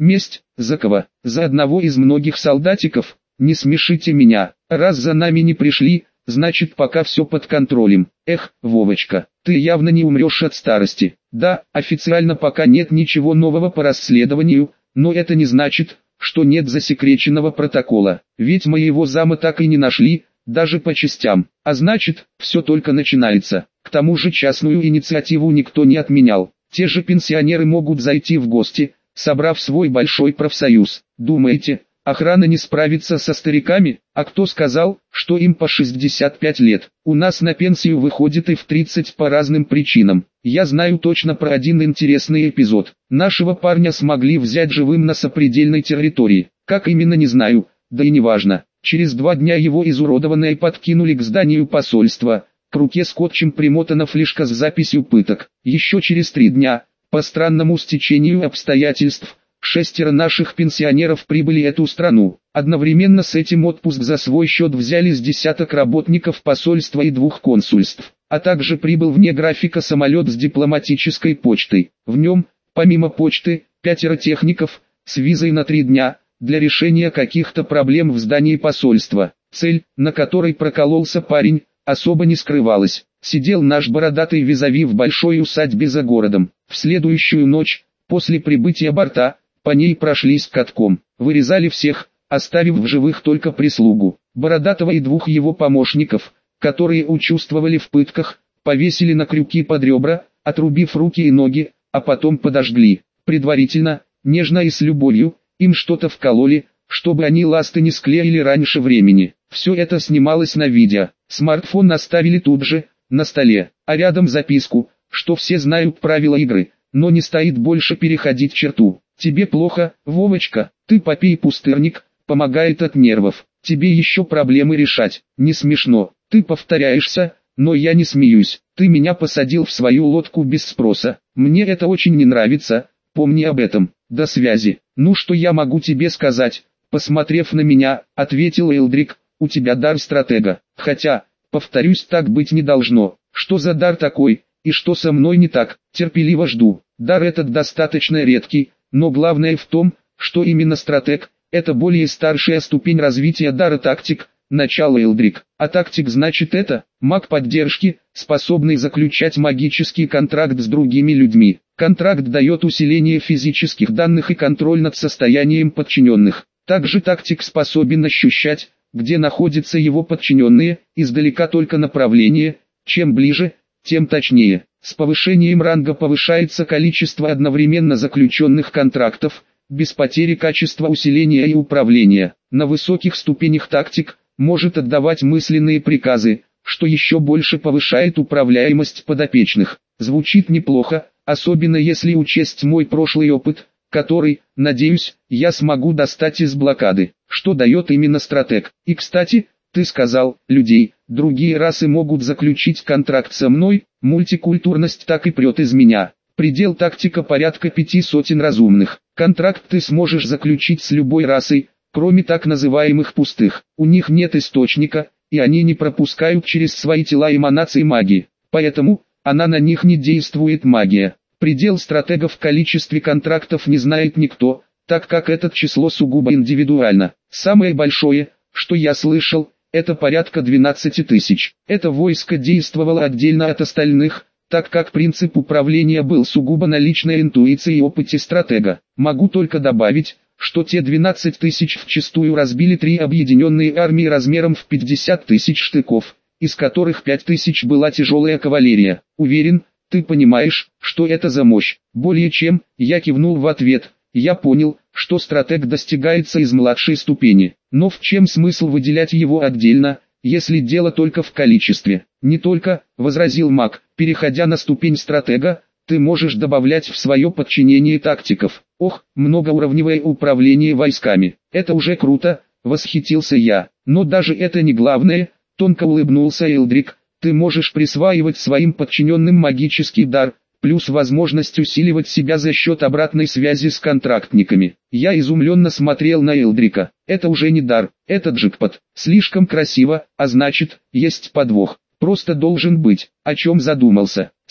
Месть, за кого? За одного из многих солдатиков? Не смешите меня, раз за нами не пришли, значит пока все под контролем. Эх, Вовочка, ты явно не умрешь от старости. Да, официально пока нет ничего нового по расследованию, но это не значит, что нет засекреченного протокола. Ведь моего зама так и не нашли, даже по частям. А значит, все только начинается. К тому же частную инициативу никто не отменял. Те же пенсионеры могут зайти в гости, собрав свой большой профсоюз. Думаете, охрана не справится со стариками? А кто сказал, что им по 65 лет? У нас на пенсию выходит и в 30 по разным причинам. Я знаю точно про один интересный эпизод. Нашего парня смогли взять живым на сопредельной территории. Как именно, не знаю, да и не важно. Через 2 дня его изуродованное подкинули к зданию посольства. К руке скотчем примотана флешка с записью пыток. Еще через 3 дня, по странному стечению обстоятельств, 6 наших пенсионеров прибыли в эту страну. Одновременно с этим отпуск за свой счет взяли с десяток работников посольства и 2 консульств. А также прибыл вне графика самолет с дипломатической почтой. В нем, помимо почты, 5 техников, с визой на 3 дня, для решения каких-то проблем в здании посольства. Цель, на которой прокололся парень, особо не скрывалась. Сидел наш бородатый визави в большой усадьбе за городом. В следующую ночь, после прибытия борта, по ней прошлись катком, вырезали всех, оставив в живых только прислугу. Бородатого и 2 его помощников, которые участвовали в пытках, повесили на крюки под ребра, отрубив руки и ноги, а потом подожгли. Предварительно, нежно и с любовью, им что-то вкололи, чтобы они ласты не склеили раньше времени. Все это снималось на видео. Смартфон оставили тут же, на столе, а рядом записку, что все знают правила игры, но не стоит больше переходить черту. Тебе плохо, Вовочка, ты попей пустырник, помогает от нервов. Тебе еще проблемы решать. Не смешно, ты повторяешься, но я не смеюсь. Ты меня посадил в свою лодку без спроса. Мне это очень не нравится, помни об этом. До связи. Ну что я могу тебе сказать? Посмотрев на меня, ответил Элдрик, у тебя дар стратега. Хотя, повторюсь, так быть не должно. Что за дар такой, и что со мной не так? Терпеливо жду. Дар этот достаточно редкий, но главное в том, что именно стратег – это более старшая ступень развития дара тактик, начало Элдрик. А тактик значит это, маг поддержки, способный заключать магический контракт с другими людьми. Контракт дает усиление физических данных и контроль над состоянием подчиненных. Также тактик способен ощущать, где находятся его подчиненные, издалека только направление, чем ближе, тем точнее. С повышением ранга повышается количество одновременно заключенных контрактов, без потери качества усиления и управления. На высоких ступенях тактик может отдавать мысленные приказы, что еще больше повышает управляемость подопечных. Звучит неплохо, особенно если учесть мой прошлый опыт, который, надеюсь, я смогу достать из блокады, что дает именно стратег. И кстати, ты сказал, людей, другие расы могут заключить контракт со мной, мультикультурность так и прет из меня. Предел тактика порядка 500 разумных. Контракт ты сможешь заключить с любой расой, кроме так называемых пустых. У них нет источника, и они не пропускают через свои тела эманации магии. Поэтому, она на них не действует магия. Предел стратега в количестве контрактов не знает никто, так как это число сугубо индивидуально. Самое большое, что я слышал, это порядка 12 тысяч. Это войско действовало отдельно от остальных, так как принцип управления был сугубо на личной интуиции и опыте стратега. Могу только добавить, что те 12 тысяч вчистую разбили 3 объединенные армии размером в 50 тысяч штыков, из которых 5 тысяч была тяжелая кавалерия. Уверен, ты понимаешь, что это за мощь. Более чем, я кивнул в ответ. Я понял, что стратег достигается из младшей ступени. Но в чем смысл выделять его отдельно, если дело только в количестве? Не только, возразил маг, переходя на ступень стратега, ты можешь добавлять в свое подчинение тактиков. Ох, многоуровневое управление войсками. Это уже круто, восхитился я. Но даже это не главное, тонко улыбнулся Элдрик. Ты можешь присваивать своим подчиненным магический дар, плюс возможность усиливать себя за счет обратной связи с контрактниками. Я изумленно смотрел на Элдрика. Это уже не дар, это джекпот. Слишком красиво, а значит, есть подвох. Просто должен быть. О чем задумался?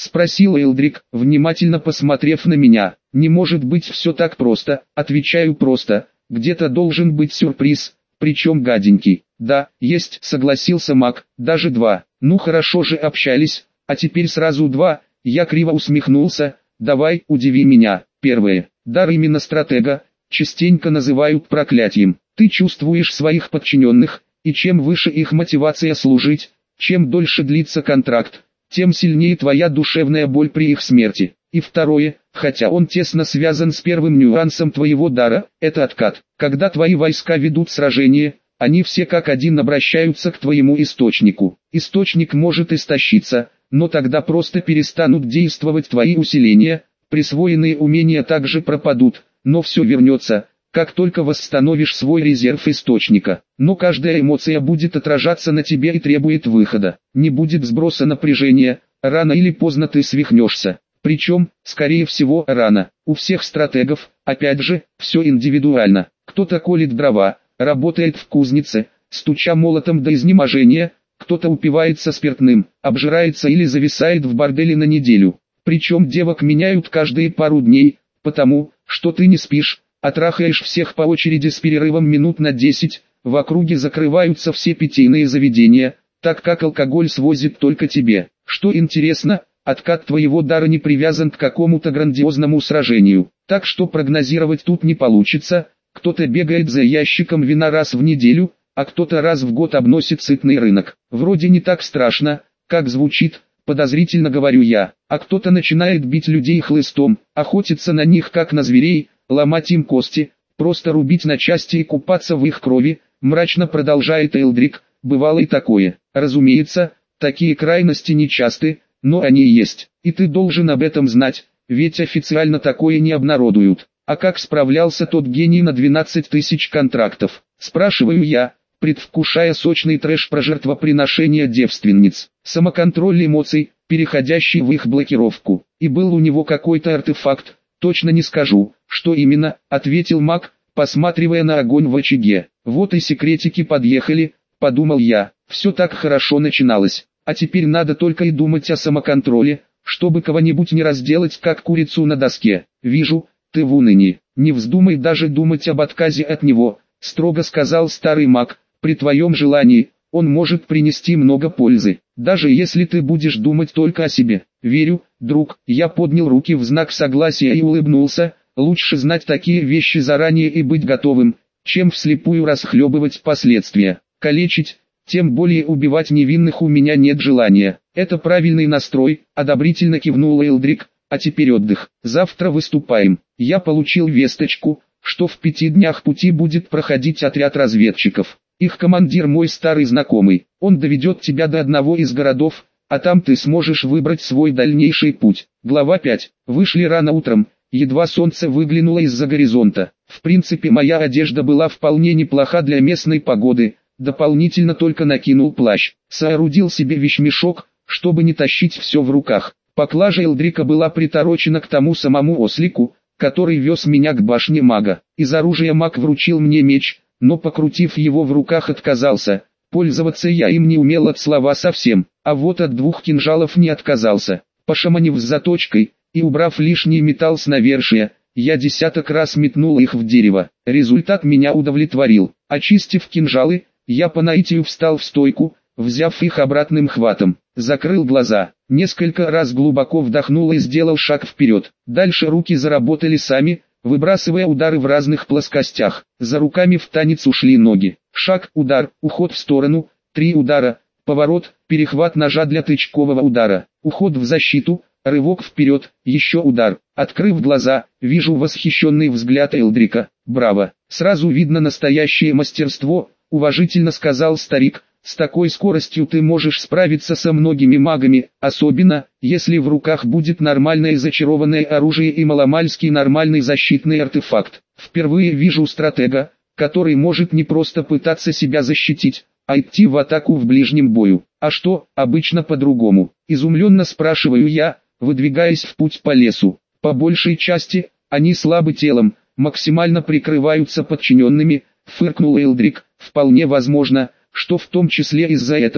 спросил Элдрик, внимательно посмотрев на меня. Не может быть все так просто, отвечаю просто, где-то должен быть сюрприз, причем гаденький. Да, есть, согласился Мак, даже два. Ну хорошо же общались, а теперь сразу два. Я криво усмехнулся. Давай, удиви меня. Первое. Дар именно стратега, частенько называют проклятием. Ты чувствуешь своих подчиненных, и чем выше их мотивация служить, чем дольше длится контракт, тем сильнее твоя душевная боль при их смерти. И второе, хотя он тесно связан с первым нюансом твоего дара, это откат. Когда твои войска ведут сражение, они все как один обращаются к твоему источнику. Источник может истощиться, но тогда просто перестанут действовать твои усиления, присвоенные умения также пропадут, но все вернется, как только восстановишь свой резерв источника. Но каждая эмоция будет отражаться на тебе и требует выхода. Не будет сброса напряжения, рано или поздно ты свихнешься. Причем, скорее всего, рано. У всех стратегов, опять же, все индивидуально. Кто-то колет дрова, работает в кузнице, стуча молотом до изнеможения, кто-то упивается спиртным, обжирается или зависает в борделе на неделю. Причем девок меняют каждые пару дней, потому, что ты не спишь, а трахаешь всех по очереди с перерывом минут на 10, в округе закрываются все питейные заведения, так как алкоголь свозит только тебе. Что интересно, откат твоего дара не привязан к какому-то грандиозному сражению, так что прогнозировать тут не получится. Кто-то бегает за ящиком вина раз в неделю, а кто-то раз в год обносит сытный рынок. Вроде не так страшно, как звучит, подозрительно говорю я, а кто-то начинает бить людей хлыстом, охотиться на них как на зверей, ломать им кости, просто рубить на части и купаться в их крови, мрачно продолжает Элдрик. Бывало и такое. Разумеется, такие крайности нечасты, но они есть, и ты должен об этом знать, ведь официально такое не обнародуют. А как справлялся тот гений на 12 тысяч контрактов? Спрашиваю я, предвкушая сочный трэш про жертвоприношение девственниц. Самоконтроль эмоций, переходящий в их блокировку. И был у него какой-то артефакт, точно не скажу, что именно, ответил Мак, посматривая на огонь в очаге. Вот и секретики подъехали, подумал я. Все так хорошо начиналось, а теперь надо только и думать о самоконтроле, чтобы кого-нибудь не разделать как курицу на доске. Вижу, ты в унынии, не вздумай даже думать об отказе от него, строго сказал старый Мак. При твоем желании, он может принести много пользы, даже если ты будешь думать только о себе. Верю, друг. Я поднял руки в знак согласия и улыбнулся. Лучше знать такие вещи заранее и быть готовым, чем вслепую расхлебывать последствия. Калечить, тем более убивать невинных у меня нет желания. Это правильный настрой, одобрительно кивнул Элдрик. А теперь отдых. Завтра выступаем. Я получил весточку, что в 5 днях пути будет проходить отряд разведчиков. Их командир мой старый знакомый. Он доведет тебя до одного из городов, а там ты сможешь выбрать свой дальнейший путь. Глава 5. Вышли рано утром, едва солнце выглянуло из-за горизонта. В принципе, моя одежда была вполне неплоха для местной погоды. Дополнительно только накинул плащ. Соорудил себе вещмешок, чтобы не тащить все в руках. Поклажа Элдрика была приторочена к тому самому ослику, который вез меня к башне мага. Из оружия маг вручил мне меч, но покрутив его в руках отказался. Пользоваться я им не умел от слова совсем, а вот от 2 кинжалов не отказался. Пошаманив с заточкой и убрав лишний металл с навершия, я десяток раз метнул их в дерево. Результат меня удовлетворил. Очистив кинжалы, я по наитию встал в стойку, взяв их обратным хватом. Закрыл глаза, несколько раз глубоко вдохнул и сделал шаг вперед. Дальше руки заработали сами, выбрасывая удары в разных плоскостях. За руками в танец ушли ноги. Шаг, удар, уход в сторону, 3 удара, поворот, перехват ножа для тычкового удара, уход в защиту, рывок вперед, еще удар. Открыв глаза, вижу восхищенный взгляд Элдрика. Браво, сразу видно настоящее мастерство, уважительно сказал старик. С такой скоростью ты можешь справиться со многими магами, особенно, если в руках будет нормальное зачарованное оружие и маломальский нормальный защитный артефакт. Впервые вижу стратега, который может не просто пытаться себя защитить, а идти в атаку в ближнем бою. А что, обычно по-другому? Изумленно спрашиваю я, выдвигаясь в путь по лесу. По большей части, они слабы телом, максимально прикрываются подчиненными, фыркнул Элдрик. Вполне возможно, что в том числе из-за этого,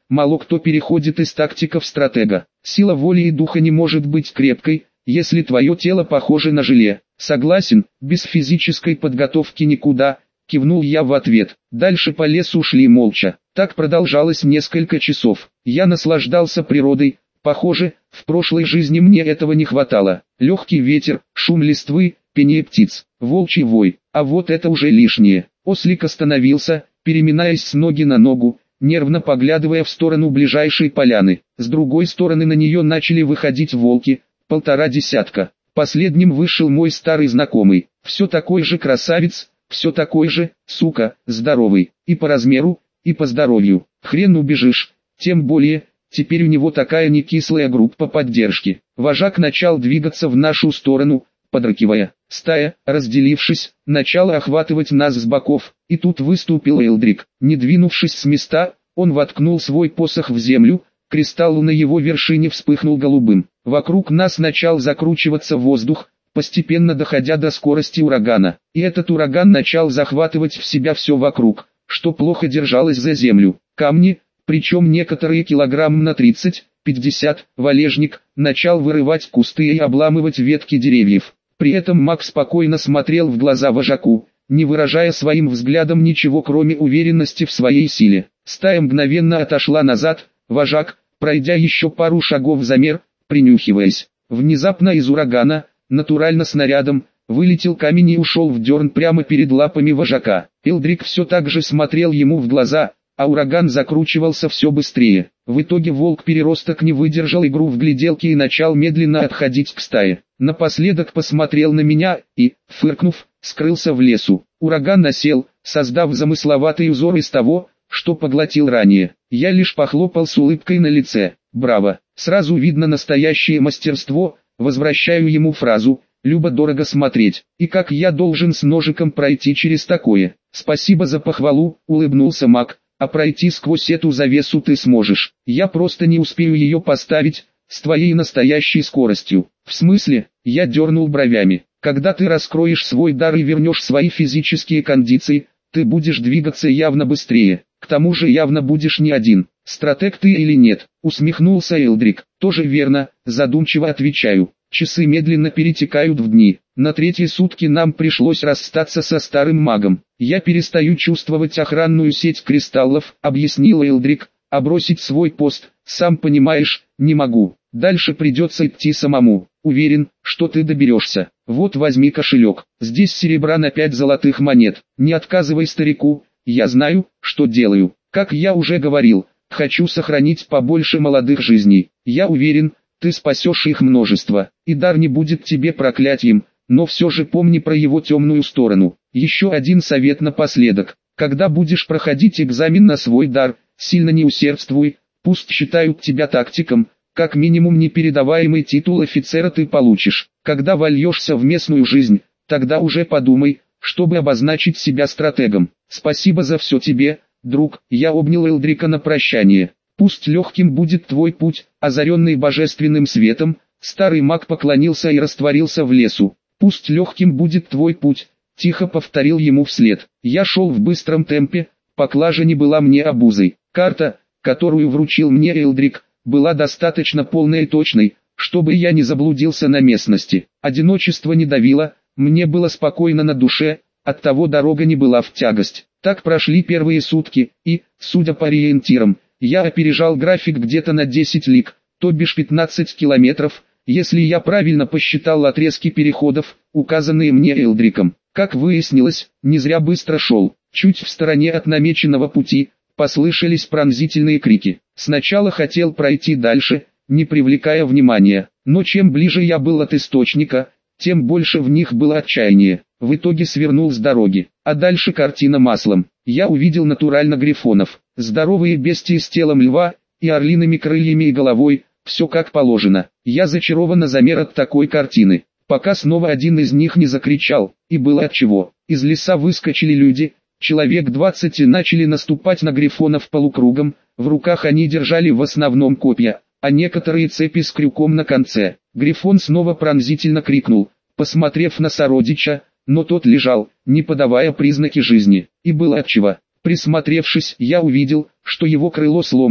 Мало кто переходит из тактика в стратега. Сила воли и духа не может быть крепкой, если твое тело похоже на желе. Согласен, без физической подготовки никуда, кивнул я в ответ. Дальше по лесу шли молча. Так продолжалось несколько часов. Я наслаждался природой. Похоже, в прошлой жизни мне этого не хватало. Легкий ветер, шум листвы, пение птиц, волчий вой. А вот это уже лишнее. Ослик остановился, переминаясь с ноги на ногу, нервно поглядывая в сторону ближайшей поляны. С другой стороны на нее начали выходить волки, 1,5 десятка. Последним вышел мой старый знакомый. Все такой же красавец, все такой же, сука, здоровый. И по размеру, и по здоровью. Хрен убежишь, тем более, теперь у него такая некислая группа поддержки. Вожак начал двигаться в нашу сторону, подракивая. Стая, разделившись, начала охватывать нас с боков, и тут выступил Элдрик. Не двинувшись с места, он воткнул свой посох в землю, кристалл на его вершине вспыхнул голубым. Вокруг нас начал закручиваться воздух, постепенно доходя до скорости урагана. И этот ураган начал захватывать в себя все вокруг, что плохо держалось за землю. Камни, причем некоторые килограмм на 30-50, валежник, начал вырывать кусты и обламывать ветки деревьев. При этом маг спокойно смотрел в глаза вожаку, не выражая своим взглядом ничего кроме уверенности в своей силе. Стая мгновенно отошла назад, вожак, пройдя еще пару шагов замер, принюхиваясь. Внезапно из урагана, натурально снарядом, вылетел камень и ушел в дерн прямо перед лапами вожака. Элдрик все так же смотрел ему в глаза, а ураган закручивался все быстрее. В итоге волк-переросток не выдержал игру в гляделки и начал медленно отходить к стае. Напоследок посмотрел на меня и, фыркнув, скрылся в лесу. Ураган осел, создав замысловатый узор из того, что поглотил ранее. Я лишь похлопал с улыбкой на лице. Браво! Сразу видно настоящее мастерство. Возвращаю ему фразу «любо-дорого смотреть». И как я должен с ножиком пройти через такое? Спасибо за похвалу, улыбнулся маг. А пройти сквозь эту завесу ты сможешь. Я просто не успею ее поставить, с твоей настоящей скоростью. В смысле? Я дернул бровями. Когда ты раскроешь свой дар и вернешь свои физические кондиции, ты будешь двигаться явно быстрее. К тому же явно будешь не один. Стратег ты или нет? Усмехнулся Элдрик. Тоже верно, задумчиво отвечаю. Часы медленно перетекают в дни. На 3-е сутки нам пришлось расстаться со старым магом. Я перестаю чувствовать охранную сеть кристаллов, объяснил Элдрик, а бросить свой пост, сам понимаешь, не могу. Дальше придется идти самому. Уверен, что ты доберешься. Вот возьми кошелек. Здесь серебра на 5 золотых монет. Не отказывай старику, я знаю, что делаю. Как я уже говорил, хочу сохранить побольше молодых жизней. Я уверен, ты спасешь их множество, и дар не будет тебе проклятием, но все же помни про его темную сторону. Еще один совет напоследок. Когда будешь проходить экзамен на свой дар, сильно не усердствуй, пусть считают тебя тактиком, как минимум непередаваемый титул офицера ты получишь. Когда вольешься в местную жизнь, тогда уже подумай, чтобы обозначить себя стратегом. Спасибо за все тебе, друг, я обнял Элдрика на прощание. Пусть легким будет твой путь, озаренный божественным светом. Старый маг поклонился и растворился в лесу. Пусть легким будет твой путь, тихо повторил ему вслед. Я шел в быстром темпе, поклажа не была мне обузой. Карта, которую вручил мне Элдрик, была достаточно полной и точной, чтобы я не заблудился на местности. Одиночество не давило, мне было спокойно на душе, оттого дорога не была в тягость. Так прошли первые сутки, и, судя по ориентирам, я опережал график где-то на 10 лиг, то бишь 15 километров, если я правильно посчитал отрезки переходов, указанные мне Элдриком. Как выяснилось, не зря быстро шел. Чуть в стороне от намеченного пути, послышались пронзительные крики. Сначала хотел пройти дальше, не привлекая внимания, но чем ближе я был от источника, тем больше в них было отчаяние. В итоге свернул с дороги, а дальше картина маслом. Я увидел натурально грифонов, здоровые бестии с телом льва и орлиными крыльями и головой, все как положено. Я зачарованно замер от такой картины, пока снова один из них не закричал, и было отчего. Из леса выскочили люди, человек 20 и начали наступать на грифонов полукругом, в руках они держали в основном копья, а некоторые цепи с крюком на конце. Грифон снова пронзительно крикнул, посмотрев на сородича, но тот лежал, не подавая признаки жизни, и было отчего. Присмотревшись, я увидел, что его крыло сломано,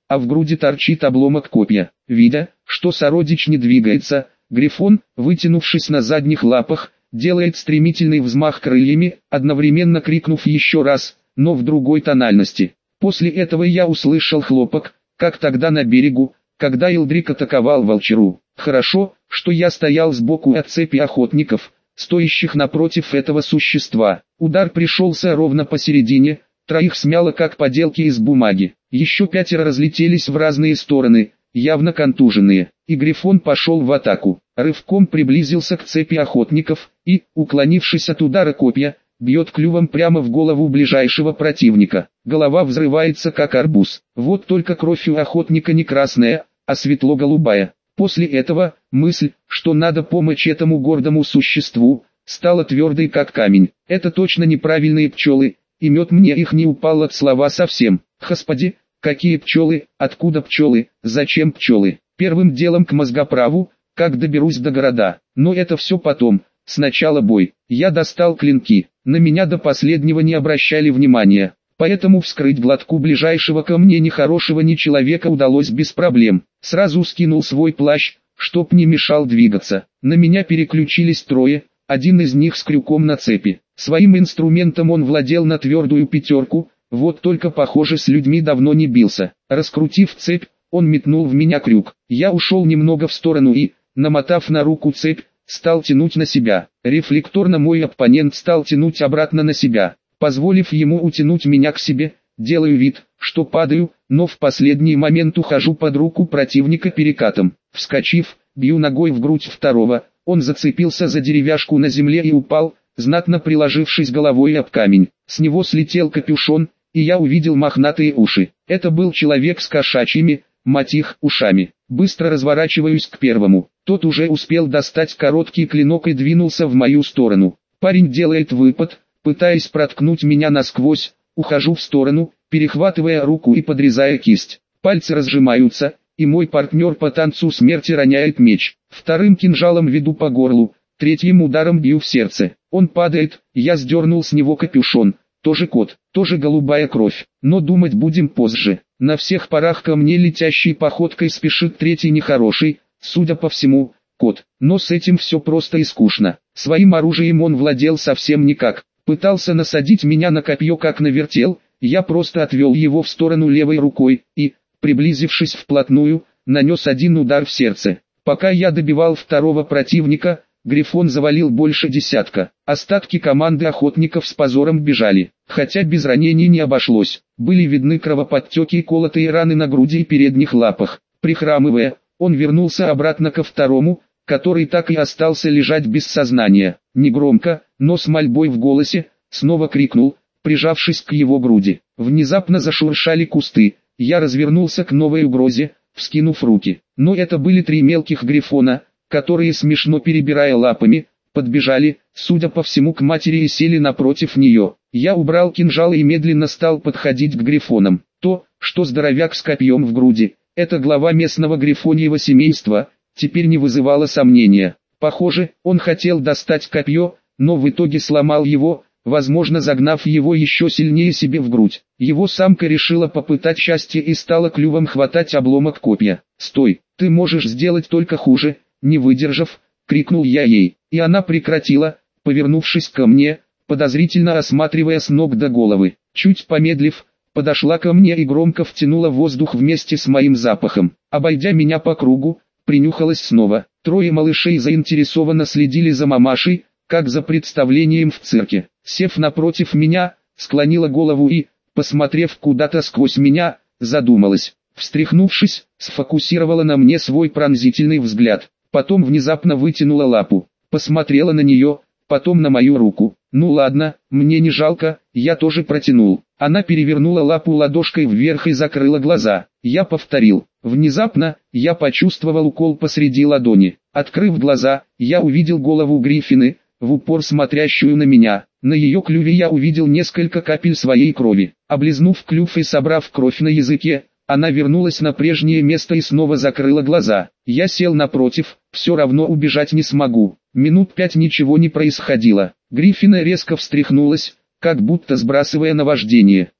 а в груди торчит обломок копья. Видя, что сородич не двигается, Грифон, вытянувшись на задних лапах, делает стремительный взмах крыльями, одновременно крикнув еще раз, но в другой тональности. После этого я услышал хлопок, как тогда на берегу, когда Илдрик атаковал волчару. Хорошо, что я стоял сбоку от цепи охотников, стоящих напротив этого существа. Удар пришелся ровно посередине, троих смяло как поделки из бумаги. Еще 5 разлетелись в разные стороны, явно контуженные, и Грифон пошел в атаку. Рывком приблизился к цепи охотников и, уклонившись от удара копья, бьет клювом прямо в голову ближайшего противника. Голова взрывается как арбуз. Вот только кровь у охотника не красная, а светло-голубая. После этого, мысль, что надо помочь этому гордому существу, стала твердой как камень. Это точно неправильные пчелы, и мед мне их не упал от слова совсем. Господи, какие пчелы, откуда пчелы, зачем пчелы? Первым делом к мозгоправу, как доберусь до города. Но это все потом, сначала бой. Я достал клинки, на меня до последнего не обращали внимания. Поэтому вскрыть глотку ближайшего ко мне нехорошего человека удалось без проблем. Сразу скинул свой плащ, чтоб не мешал двигаться. На меня переключились трое, один из них с крюком на цепи. Своим инструментом он владел на твердую 5, вот только похоже с людьми давно не бился. Раскрутив цепь, он метнул в меня крюк. Я ушел немного в сторону и, намотав на руку цепь, стал тянуть на себя. Рефлекторно мой оппонент стал тянуть обратно на себя. Позволив ему утянуть меня к себе, делаю вид, что падаю, но в последний момент ухожу под руку противника перекатом. Вскочив, бью ногой в грудь второго, он зацепился за деревяшку на земле и упал, знатно приложившись головой об камень. С него слетел капюшон, и я увидел мохнатые уши. Это был человек с кошачьими, мать их, ушами. Быстро разворачиваюсь к первому. Тот уже успел достать короткий клинок и двинулся в мою сторону. Парень делает выпад, пытаясь проткнуть меня насквозь, ухожу в сторону, перехватывая руку и подрезая кисть. Пальцы разжимаются, и мой партнер по танцу смерти роняет меч. Вторым кинжалом веду по горлу, третьим ударом бью в сердце. Он падает, я сдернул с него капюшон. Тоже кот, тоже голубая кровь. Но думать будем позже. На всех парах ко мне летящей походкой спешит третий нехороший, судя по всему, кот. Но с этим все просто и скучно. Своим оружием он владел совсем никак. Пытался насадить меня на копье как на вертел, я просто отвел его в сторону левой рукой и, приблизившись вплотную, нанес один удар в сердце. Пока я добивал второго противника, Грифон завалил больше десятка. Остатки команды охотников с позором бежали, хотя без ранений не обошлось. Были видны кровоподтеки и колотые раны на груди и передних лапах. Прихрамывая, он вернулся обратно ко второму, который так и остался лежать без сознания. Негромко, но с мольбой в голосе, снова крикнул, прижавшись к его груди. Внезапно зашуршали кусты. Я развернулся к новой угрозе, вскинув руки. Но это были 3 мелких грифона, которые, смешно перебирая лапами, подбежали, судя по всему, к матери и сели напротив нее. Я убрал кинжал и медленно стал подходить к грифонам. То, что здоровяк с копьем в груди, это глава местного грифоньего семейства, теперь не вызывало сомнения. Похоже, он хотел достать копье, но в итоге сломал его, возможно загнав его еще сильнее себе в грудь. Его самка решила попытать счастье и стала клювом хватать обломок копья. «Стой, ты можешь сделать только хуже», не выдержав, крикнул я ей, и она прекратила, повернувшись ко мне, подозрительно осматривая с ног до головы. Чуть помедлив, подошла ко мне и громко втянула воздух вместе с моим запахом. Обойдя меня по кругу, принюхалась снова. 3 малышей заинтересованно следили за мамашей, как за представлением в цирке. Сев напротив меня, склонила голову и, посмотрев куда-то сквозь меня, задумалась. Встряхнувшись, сфокусировала на мне свой пронзительный взгляд. Потом внезапно вытянула лапу, посмотрела на нее, потом на мою руку. «Ну ладно, мне не жалко», я тоже протянул. Она перевернула лапу ладошкой вверх и закрыла глаза. Я повторил. Внезапно, я почувствовал укол посреди ладони. Открыв глаза, я увидел голову Гриффины, в упор смотрящую на меня. На ее клюве я увидел несколько капель своей крови. Облизнув клюв и собрав кровь на языке, она вернулась на прежнее место и снова закрыла глаза. Я сел напротив, все равно убежать не смогу. Минут 5 ничего не происходило. Гриффина резко встряхнулась, как будто сбрасывая наваждение.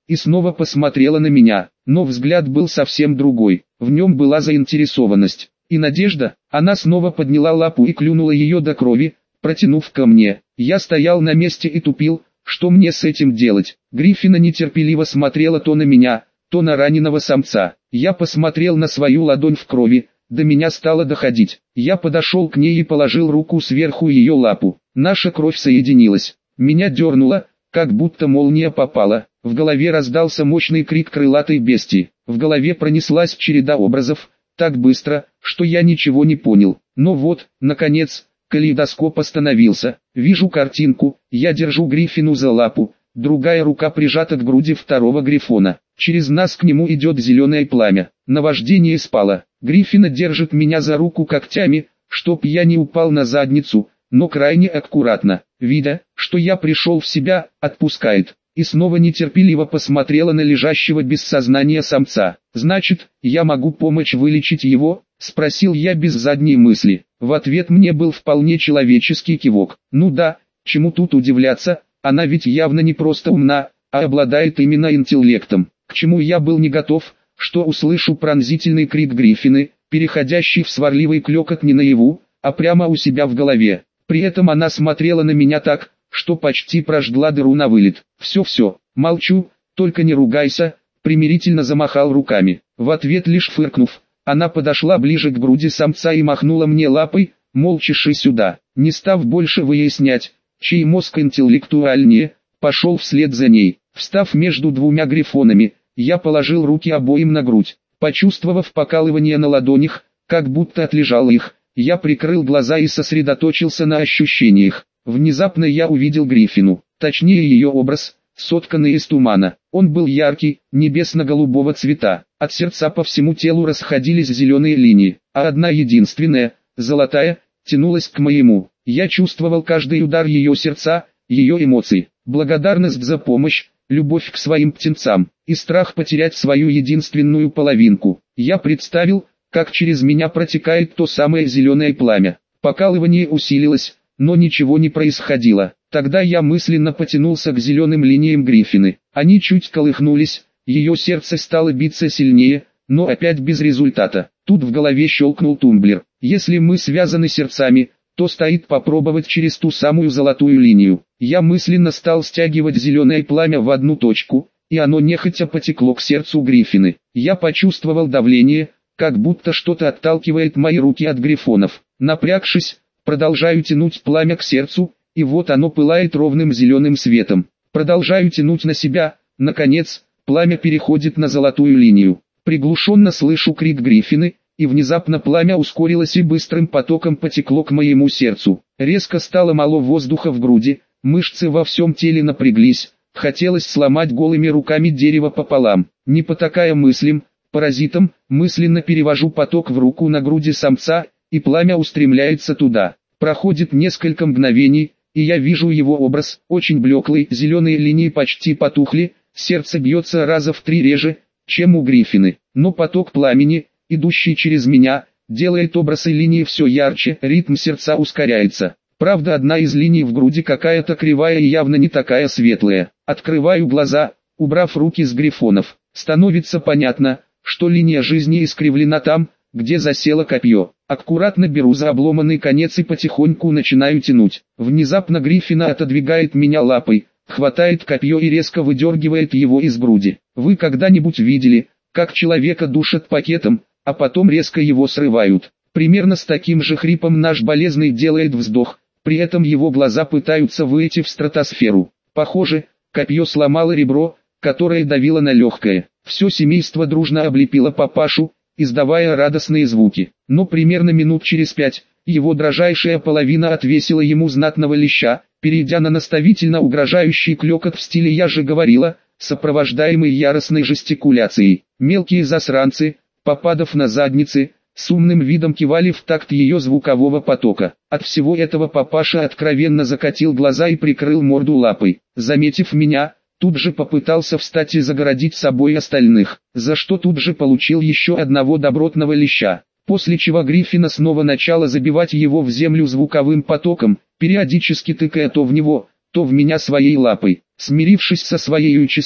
и снова посмотрела на меня, но взгляд был совсем другой, в нем была заинтересованность и надежда. Она снова подняла лапу и клюнула ее до крови, протянув ко мне. Я стоял на месте и тупил, что мне с этим делать. Гриффина нетерпеливо смотрела то на меня, то на раненого самца. Я посмотрел на свою ладонь в крови, до меня стало доходить. Я подошел к ней и положил руку сверху ее лапу. Наша кровь соединилась. Меня дернуло, как будто молния попала. В голове раздался мощный крик крылатой бестии. В голове пронеслась череда образов, так быстро, что я ничего не понял. Но вот, наконец, калейдоскоп остановился. Вижу картинку, я держу Гриффину за лапу, другая рука прижата к груди второго Грифона. Через нас к нему идет зеленое пламя. Наваждение спало. Гриффина держит меня за руку когтями, чтоб я не упал на задницу, но крайне аккуратно. Видя, что я пришел в себя, отпускает. И снова нетерпеливо посмотрела на лежащего без сознания самца. «Значит, я могу помочь вылечить его?» — спросил я без задней мысли. В ответ мне был вполне человеческий кивок. «Ну да, чему тут удивляться, она ведь явно не просто умна, а обладает именно интеллектом». К чему я был не готов, что услышу пронзительный крик Гриффины, переходящий в сварливый клёкот не наяву, а прямо у себя в голове. При этом она смотрела на меня так, что почти прожгла дыру на вылет. «Все, молчу, только не ругайся», примирительно замахал руками. В ответ лишь фыркнув, она подошла ближе к груди самца и махнула мне лапой, мол, чеши сюда. Не став больше выяснять, чей мозг интеллектуальнее, пошел вслед за ней. Встав между двумя грифонами, я положил руки обоим на грудь. Почувствовав покалывание на ладонях, как будто отлежал их, я прикрыл глаза и сосредоточился на ощущениях. Внезапно я увидел Гриффину, точнее ее образ, сотканный из тумана. Он был яркий, небесно-голубого цвета. От сердца по всему телу расходились зеленые линии, а одна единственная, золотая, тянулась к моему. Я чувствовал каждый удар ее сердца, ее эмоции, благодарность за помощь, любовь к своим птенцам и страх потерять свою единственную половинку. Я представил, как через меня протекает то самое зеленое пламя. Покалывание усилилось, но ничего не происходило. Тогда я мысленно потянулся к зеленым линиям Гриффины. Они чуть колыхнулись, ее сердце стало биться сильнее, но опять без результата. Тут в голове щелкнул тумблер. Если мы связаны сердцами, то стоит попробовать через ту самую золотую линию. Я мысленно стал стягивать зеленое пламя в одну точку, и оно нехотя потекло к сердцу Гриффины. Я почувствовал давление, как будто что-то отталкивает мои руки от грифонов. Напрягшись, продолжаю тянуть пламя к сердцу, и вот оно пылает ровным зеленым светом. Продолжаю тянуть на себя, наконец, пламя переходит на золотую линию. Приглушенно слышу крик Гриффины, и внезапно пламя ускорилось и быстрым потоком потекло к моему сердцу. Резко стало мало воздуха в груди, мышцы во всем теле напряглись, хотелось сломать голыми руками дерево пополам. Не потакая мыслям, паразитом, мысленно перевожу поток в руку на груди самца, и пламя устремляется туда. Проходит несколько мгновений, и я вижу его образ, очень блеклый, зеленые линии почти потухли, сердце бьется раза в 3 реже, чем у Гриффины. Но поток пламени, идущий через меня, делает образ и линии все ярче, ритм сердца ускоряется. Правда, одна из линий в груди какая-то кривая и явно не такая светлая. Открываю глаза, убрав руки с грифонов. Становится понятно, что линия жизни искривлена там, где засело копье. Аккуратно беру за обломанный конец и потихоньку начинаю тянуть. Внезапно Гриффина отодвигает меня лапой, хватает копье и резко выдергивает его из груди. Вы когда-нибудь видели, как человека душат пакетом, а потом резко его срывают? Примерно с таким же хрипом наш болезный делает вздох, при этом его глаза пытаются выйти в стратосферу. Похоже, копье сломало ребро, которое давило на легкое. Все семейство дружно облепило папашу, издавая радостные звуки. Но примерно минут через 5, его дрожайшая половина отвесила ему знатного леща, перейдя на наставительно угрожающий клёкот в стиле «я же говорила», сопровождаемый яростной жестикуляцией. Мелкие засранцы, попадав на задницы, с умным видом кивали в такт ее звукового потока. От всего этого папаша откровенно закатил глаза и прикрыл морду лапой. Заметив меня, тут же попытался встать и загородить собой остальных, за что тут же получил еще одного добротного леща. После чего Гриффина снова начала забивать его в землю звуковым потоком, периодически тыкая то в него, то в меня своей лапой. Смирившись со своей участью,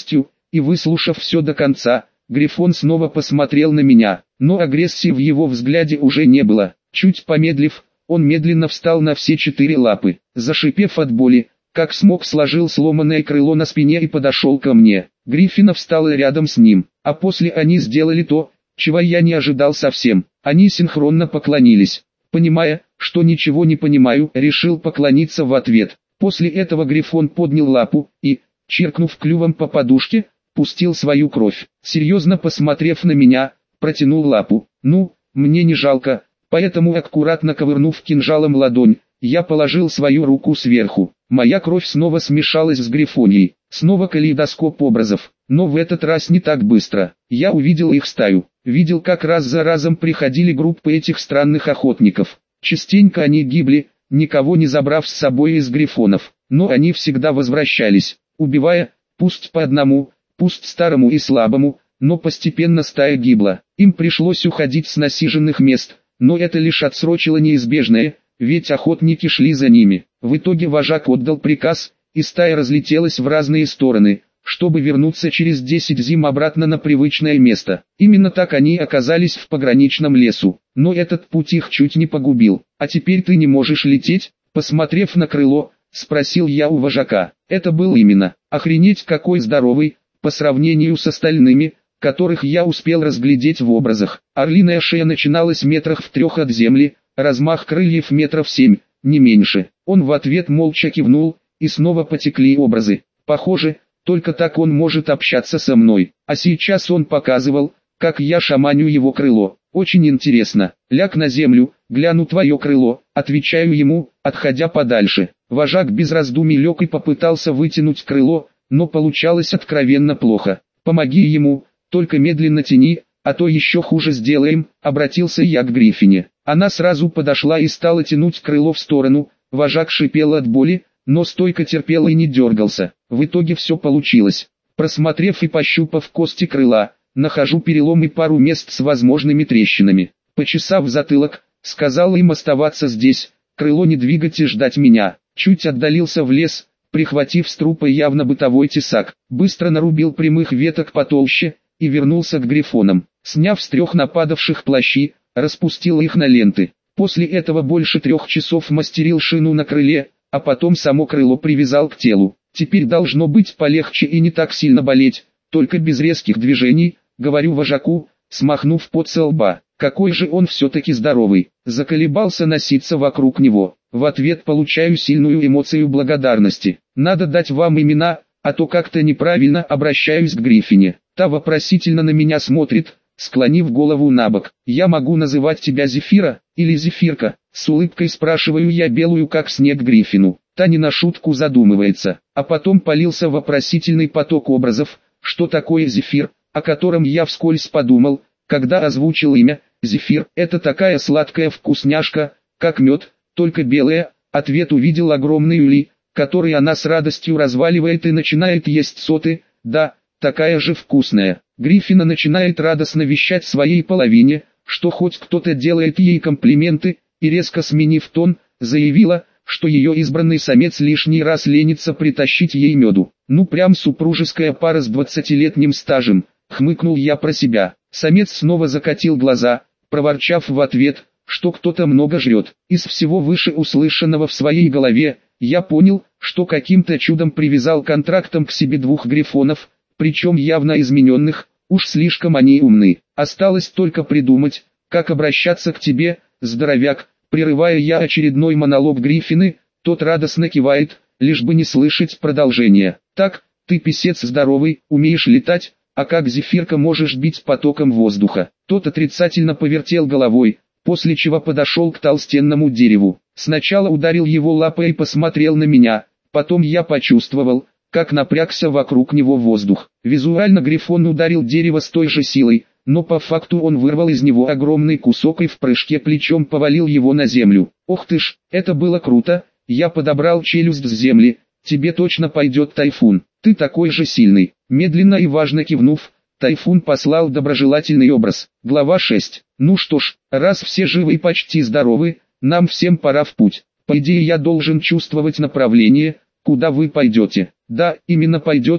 и выслушав все до конца, Грифон снова посмотрел на меня, но агрессии в его взгляде уже не было. Чуть помедлив, он медленно встал на все 4 лапы, зашипев от боли, как смог сложил сломанное крыло на спине и подошел ко мне. Гриффина встала рядом с ним, а после они сделали то, чего я не ожидал совсем. Они синхронно поклонились. Понимая, что ничего не понимаю, решил поклониться в ответ. После этого Грифон поднял лапу и, чиркнув клювом по подушке, пустил свою кровь. Серьезно посмотрев на меня, протянул лапу. Ну, мне не жалко, поэтому аккуратно ковырнув кинжалом ладонь, я положил свою руку сверху. Моя кровь снова смешалась с Грифонией. Снова калейдоскоп образов, но в этот раз не так быстро. Я увидел их стаю. Видел, как раз за разом приходили группы этих странных охотников. Частенько они гибли, никого не забрав с собой из грифонов. Но они всегда возвращались, убивая, пусть по одному, пусть старому и слабому, но постепенно стая гибла. Им пришлось уходить с насиженных мест, но это лишь отсрочило неизбежное, ведь охотники шли за ними. В итоге вожак отдал приказ, и стая разлетелась в разные стороны, чтобы вернуться через 10 зим обратно на привычное место. Именно так они оказались в пограничном лесу, но этот путь их чуть не погубил. «А теперь ты не можешь лететь?» Посмотрев на крыло, спросил я у вожака. Это был именно, охренеть какой здоровый, по сравнению с остальными, которых я успел разглядеть в образах. Орлиная шея начиналась метрах в 3 от земли, размах крыльев метров 7, не меньше. Он в ответ молча кивнул, и снова потекли образы. Похоже, только так он может общаться со мной. А сейчас он показывал, как я шаманю его крыло. Очень интересно. Ляг на землю, гляну твое крыло, отвечаю ему, отходя подальше. Вожак без раздумий лег и попытался вытянуть крыло, но получалось откровенно плохо. Помоги ему, только медленно тяни, а то еще хуже сделаем, обратился я к Гриффине. Она сразу подошла и стала тянуть крыло в сторону. Вожак шипел от боли, но стойко терпел и не дергался. В итоге все получилось. Просмотрев и пощупав кости крыла, нахожу перелом и пару мест с возможными трещинами. Почесав затылок, сказал им оставаться здесь, крыло не двигать и ждать меня. Чуть отдалился в лес, прихватив с трупа явно бытовой тесак. Быстро нарубил прямых веток потолще и вернулся к грифонам. Сняв с 3 нападавших плащи, распустил их на ленты. После этого больше 3 часов мастерил шину на крыле, а потом само крыло привязал к телу. Теперь должно быть полегче и не так сильно болеть, только без резких движений, говорю вожаку, смахнув пот со лба. Какой же он все-таки здоровый. Заколебался носиться вокруг него. В ответ получаю сильную эмоцию благодарности. Надо дать вам имена, а то как-то неправильно обращаюсь к Гриффине. Та вопросительно на меня смотрит, склонив голову набок. Я могу называть тебя Зефира, или Зефирка? С улыбкой спрашиваю я белую как снег Гриффину. Та не на шутку задумывается, а потом полился вопросительный поток образов, что такое Зефир, о котором я вскользь подумал, когда озвучил имя. Зефир – это такая сладкая вкусняшка, как мед, только белая. Ответ увидел огромный улей, который она с радостью разваливает и начинает есть соты. Да, такая же вкусная. Гриффина начинает радостно вещать своей половине, что хоть кто-то делает ей комплименты, и резко сменив тон, заявила, что ее избранный самец лишний раз ленится притащить ей меду. Ну прям супружеская пара с 20-летним стажем, хмыкнул я про себя. Самец снова закатил глаза, проворчав в ответ, что кто-то много жрет. Из всего вышеуслышанного в своей голове, я понял, что каким-то чудом привязал контрактом к себе 2 грифонов, причем явно измененных, уж слишком они умны. Осталось только придумать, как обращаться к тебе, здоровяк. Прерывая я очередной монолог Гриффины, тот радостно кивает, лишь бы не слышать продолжения. Так, ты писец здоровый, умеешь летать, а как Зефирка можешь бить потоком воздуха? Тот отрицательно повертел головой, после чего подошел к толстенному дереву. Сначала ударил его лапой и посмотрел на меня, потом я почувствовал, как напрягся вокруг него воздух. Визуально Грифон ударил дерево с той же силой, но по факту он вырвал из него огромный кусок и в прыжке плечом повалил его на землю. Ох ты ж, это было круто, я подобрал челюсть с земли. Тебе точно пойдет Тайфун, ты такой же сильный. Медленно и важно кивнув, Тайфун послал доброжелательный образ. Глава 6. Ну что ж, раз все живы и почти здоровы, нам всем пора в путь. По идее я должен чувствовать направление, куда вы пойдете. Да, именно пойдете,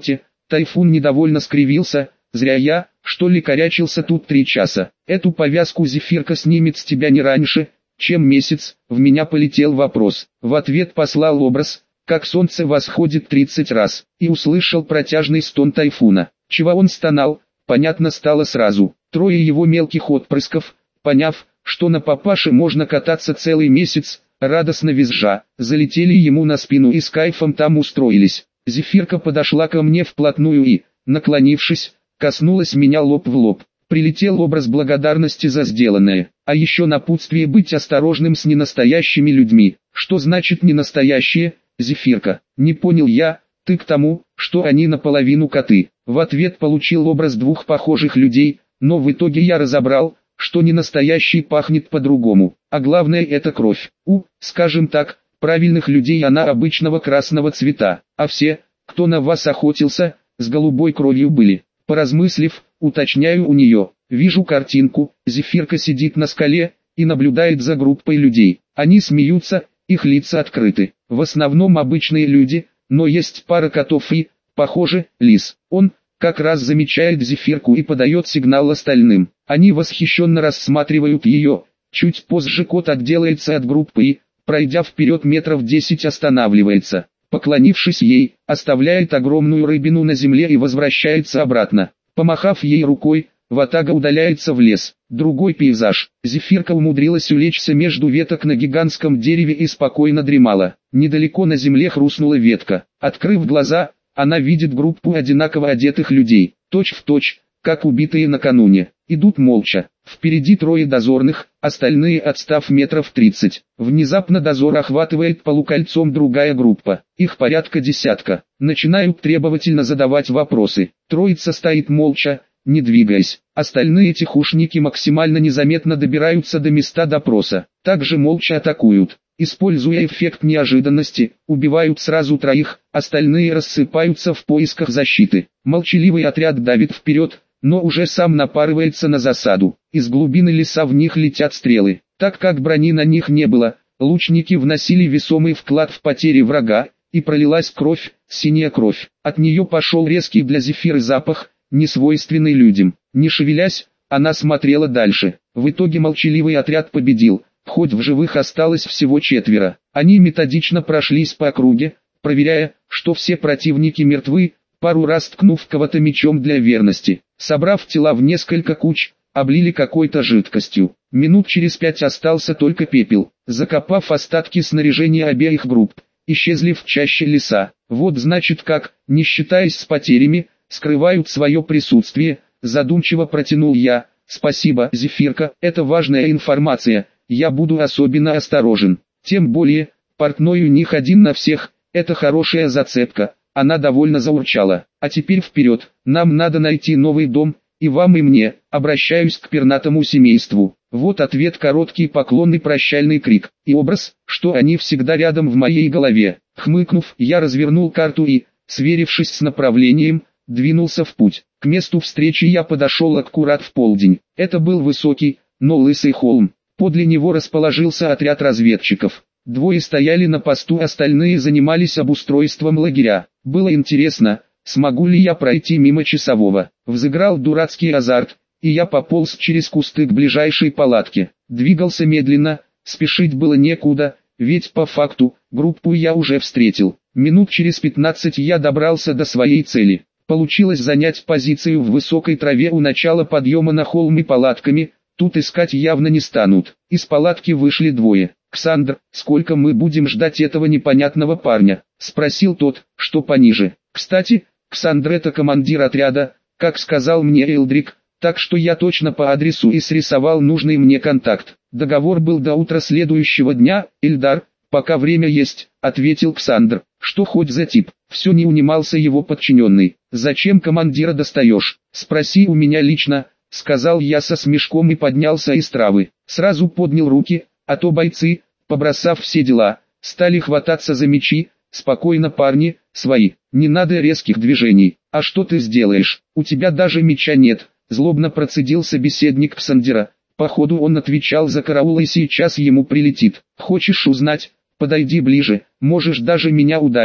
Тайфун недовольно скривился. Зря я, что ли, корячился тут 3 часа. Эту повязку Зефирка снимет с тебя не раньше, чем месяц. В меня полетел вопрос. В ответ послал образ, как солнце восходит 30 раз, и услышал протяжный стон Тайфуна. Чего он стонал, понятно стало сразу. 3 его мелких отпрысков, поняв, что на папаше можно кататься целый месяц, радостно визжа, залетели ему на спину и с кайфом там устроились. Зефирка подошла ко мне вплотную и, наклонившись, коснулась меня лоб в лоб. Прилетел образ благодарности за сделанное, а еще напутствие быть осторожным с ненастоящими людьми. Что значит ненастоящие, Зефирка? Не понял я. Ты к тому, что они наполовину коты. В ответ получил образ 2 похожих людей, но в итоге я разобрал, что ненастоящий пахнет по-другому, а главное это кровь. Скажем так, правильных людей она обычного красного цвета, а все, кто на вас охотился, с голубой кровью были. Поразмыслив, уточняю у нее, вижу картинку, Зефирка сидит на скале и наблюдает за группой людей. Они смеются, их лица открыты, в основном обычные люди, но есть пара котов и, похоже, лис. Он, как раз замечает Зефирку и подает сигнал остальным. Они восхищенно рассматривают ее. Чуть позже кот отделается от группы и, пройдя вперед метров 10, останавливается. Поклонившись ей, оставляет огромную рыбину на земле и возвращается обратно. Помахав ей рукой, ватага удаляется в лес. Другой пейзаж. Зефирка умудрилась улечься между веток на гигантском дереве и спокойно дремала. Недалеко на земле хрустнула ветка. Открыв глаза, она видит группу одинаково одетых людей, точь-в-точь, как убитые накануне. Идут молча. Впереди 3 дозорных, остальные отстав метров 30. Внезапно дозор охватывает полукольцом другая группа. Их порядка 10. Начинают требовательно задавать вопросы. Троица стоит молча, не двигаясь. Остальные тихушники максимально незаметно добираются до места допроса. Также молча атакуют. Используя эффект неожиданности, убивают сразу 3, остальные рассыпаются в поисках защиты. Молчаливый отряд давит вперед, но уже сам напарывается на засаду. Из глубины леса в них летят стрелы. Так как брони на них не было, лучники вносили весомый вклад в потери врага, и пролилась кровь, синяя кровь. От нее пошел резкий для Зефиры запах, несвойственный людям. Не шевелясь, она смотрела дальше. В итоге молчаливый отряд победил. Хоть в живых осталось всего 4. Они методично прошлись по округе, проверяя, что все противники мертвы, пару раз ткнув кого-то мечом для верности. Собрав тела в несколько куч, облили какой-то жидкостью. Минут через 5 остался только пепел. Закопав остатки снаряжения обеих групп, исчезли в чаще леса. Вот значит как, не считаясь с потерями, скрывают свое присутствие, задумчиво протянул я. Спасибо, Зефирка, это важная информация. Я буду особенно осторожен. Тем более, портной у них один на всех, это хорошая зацепка. Она довольно заурчала. А теперь вперед, нам надо найти новый дом, и вам и мне, обращаюсь к пернатому семейству. Вот ответ, короткий поклон и прощальный крик, и образ, что они всегда рядом в моей голове. Хмыкнув, я развернул карту и, сверившись с направлением, двинулся в путь. К месту встречи я подошел аккурат в полдень. Это был высокий, но лысый холм. Подле него расположился отряд разведчиков. 2 стояли на посту, остальные занимались обустройством лагеря. Было интересно, смогу ли я пройти мимо часового. Взыграл дурацкий азарт, и я пополз через кусты к ближайшей палатке. Двигался медленно, спешить было некуда, ведь по факту, группу я уже встретил. Минут через 15 я добрался до своей цели. Получилось занять позицию в высокой траве у начала подъема на холм и палатками. Тут искать явно не станут. Из палатки вышли 2. «Ксандр, сколько мы будем ждать этого непонятного парня?» — спросил тот, что пониже. «Кстати, Ксандр — это командир отряда, как сказал мне Элдрик, так что я точно по адресу и срисовал нужный мне контакт. Договор был до утра следующего дня, Эльдар, пока время есть», — ответил Ксандр. «Что хоть за тип?» Все не унимался его подчиненный. «Зачем командира достаешь? Спроси у меня лично», — сказал я со смешком и поднялся из травы. Сразу поднял руки, а то бойцы, побросав все дела, стали хвататься за мечи. «Спокойно, парни, свои, не надо резких движений. А что ты сделаешь? У тебя даже меча нет», — злобно процедил собеседник Ксандера. Походу он отвечал за караул и сейчас ему прилетит. «Хочешь узнать? Подойди ближе, можешь даже меня ударить»,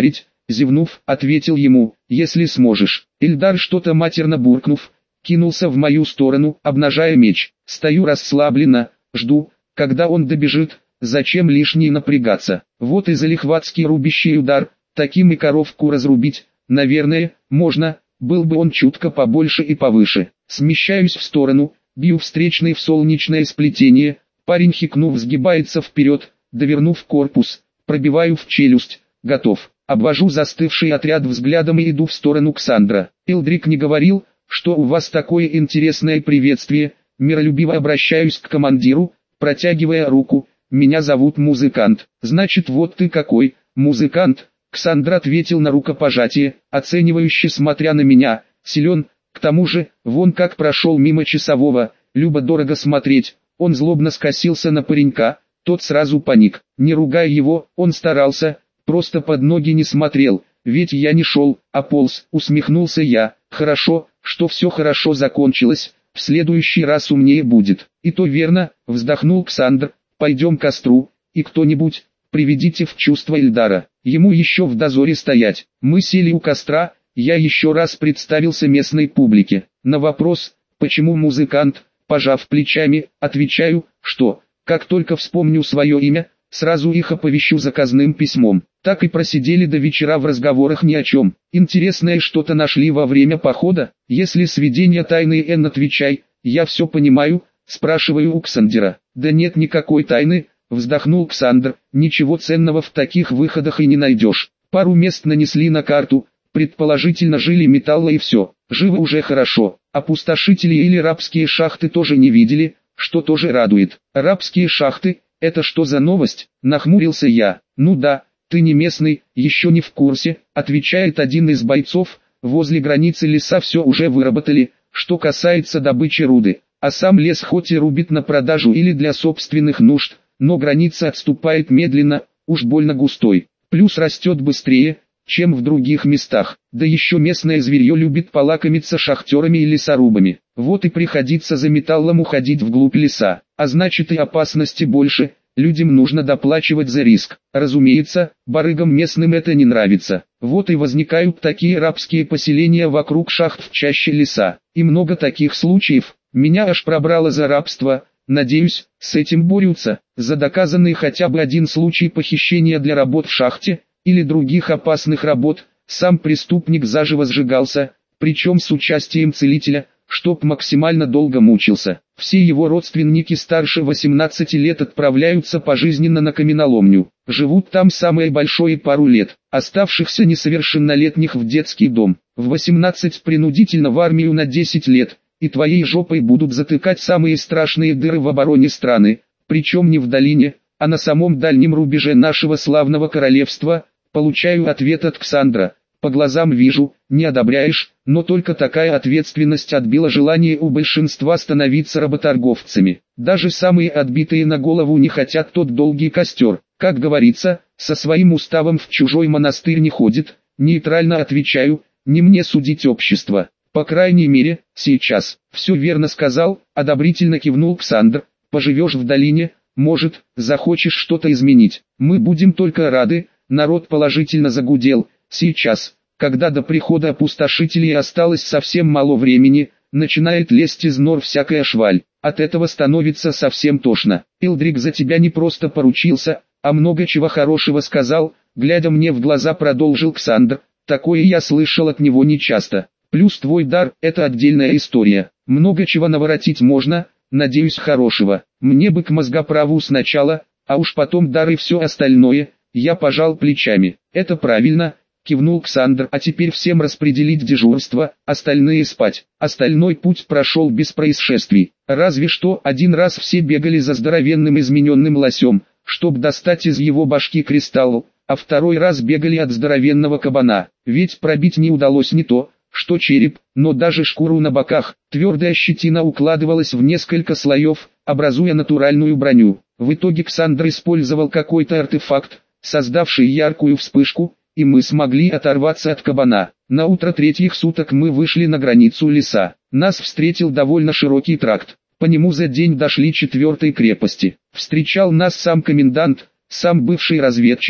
зевнув, ответил ему, если сможешь. Эльдар, что-то матерно буркнув, кинулся в мою сторону, обнажая меч. Стою расслабленно, жду, когда он добежит, зачем лишний напрягаться. Вот и залихватский рубящий удар, таким и коровку разрубить, наверное, можно, был бы он чутко побольше и повыше. Смещаюсь в сторону, бью встречный в солнечное сплетение, парень хикнув сгибается вперед, довернув корпус, пробиваю в челюсть, готов. Обвожу застывший отряд взглядом и иду в сторону Ксандра. Элдрик не говорил, что у вас такое интересное приветствие, миролюбиво обращаюсь к командиру, протягивая руку, меня зовут Музыкант. Значит, вот ты какой, Музыкант. Ксандр ответил на рукопожатие, оценивающе смотря на меня, силен, к тому же, вон как прошел мимо часового, любо-дорого смотреть, он злобно скосился на паренька, тот сразу паник, не ругая его, он старался, просто под ноги не смотрел, ведь я не шел, а полз, усмехнулся я, хорошо, что все хорошо закончилось, в следующий раз умнее будет, и то верно, вздохнул Ксандр, пойдем к костру, и кто-нибудь, приведите в чувство Эльдара, ему еще в дозоре стоять. Мы сели у костра, я еще раз представился местной публике. На вопрос, почему Музыкант, пожав плечами, отвечаю, что, как только вспомню свое имя, сразу их оповещу заказным письмом. Так и просидели до вечера в разговорах ни о чем. Интересное что-то нашли во время похода? Если сведения тайны, отвечай, я все понимаю, спрашиваю у Ксандера. Да нет никакой тайны, вздохнул Ксандр, ничего ценного в таких выходах и не найдешь. Пару мест нанесли на карту, предположительно жили металла и все. Живы уже хорошо. Опустошители или рабские шахты тоже не видели, что тоже радует. Рабские шахты, это что за новость? Нахмурился я. Ну да, ты не местный, еще не в курсе, отвечает один из бойцов, возле границы леса все уже выработали, что касается добычи руды. А сам лес хоть и рубит на продажу или для собственных нужд, но граница отступает медленно, уж больно густой, плюс растет быстрее, чем в других местах, да еще местное зверье любит полакомиться шахтерами и лесорубами, вот и приходится за металлом уходить вглубь леса, а значит и опасности больше, людям нужно доплачивать за риск, разумеется, барыгам местным это не нравится, вот и возникают такие рабские поселения вокруг шахт в чаще леса, и много таких случаев, меня аж пробрало за рабство. Надеюсь, с этим борются, за доказанный хотя бы один случай похищения для работ в шахте, или других опасных работ, сам преступник заживо сжигался, причем с участием целителя, чтоб максимально долго мучился. Все его родственники старше 18 лет отправляются пожизненно на каменоломню, живут там самое большое пару лет, оставшихся несовершеннолетних в детский дом, в 18 принудительно в армию на 10 лет. И твоей жопой будут затыкать самые страшные дыры в обороне страны, причем не в долине, а на самом дальнем рубеже нашего славного королевства. Получаю ответ от Ксандра, по глазам вижу, не одобряешь, но только такая ответственность отбила желание у большинства становиться работорговцами. Даже самые отбитые на голову не хотят тот долгий костер, как говорится, со своим уставом в чужой монастырь не ходит, нейтрально отвечаю, не мне судить общество. По крайней мере, сейчас. Все верно сказал, одобрительно кивнул Ксандр. Поживешь в долине, может, захочешь что-то изменить. Мы будем только рады, народ положительно загудел. Сейчас, когда до прихода опустошителей осталось совсем мало времени, начинает лезть из нор всякая шваль. От этого становится совсем тошно. Элдрик за тебя не просто поручился, а много чего хорошего сказал, глядя мне в глаза продолжил Ксандр. Такое я слышал от него нечасто. Плюс твой дар – это отдельная история. Много чего наворотить можно, надеюсь хорошего. Мне бы к мозгоправу сначала, а уж потом дар и все остальное. Я пожал плечами. Это правильно, кивнул Ксандр. А теперь всем распределить дежурство, остальные спать. Остальной путь прошел без происшествий. Разве что один раз все бегали за здоровенным измененным лосем, чтоб достать из его башки кристалл, а второй раз бегали от здоровенного кабана. Ведь пробить не удалось не то, что череп, но даже шкуру на боках, твердая щетина укладывалась в несколько слоев, образуя натуральную броню. В итоге Ксандр использовал какой-то артефакт, создавший яркую вспышку, и мы смогли оторваться от кабана. На утро третьих суток мы вышли на границу леса. Нас встретил довольно широкий тракт. По нему за день дошли 4-й крепости. Встречал нас сам комендант, сам бывший разведчик,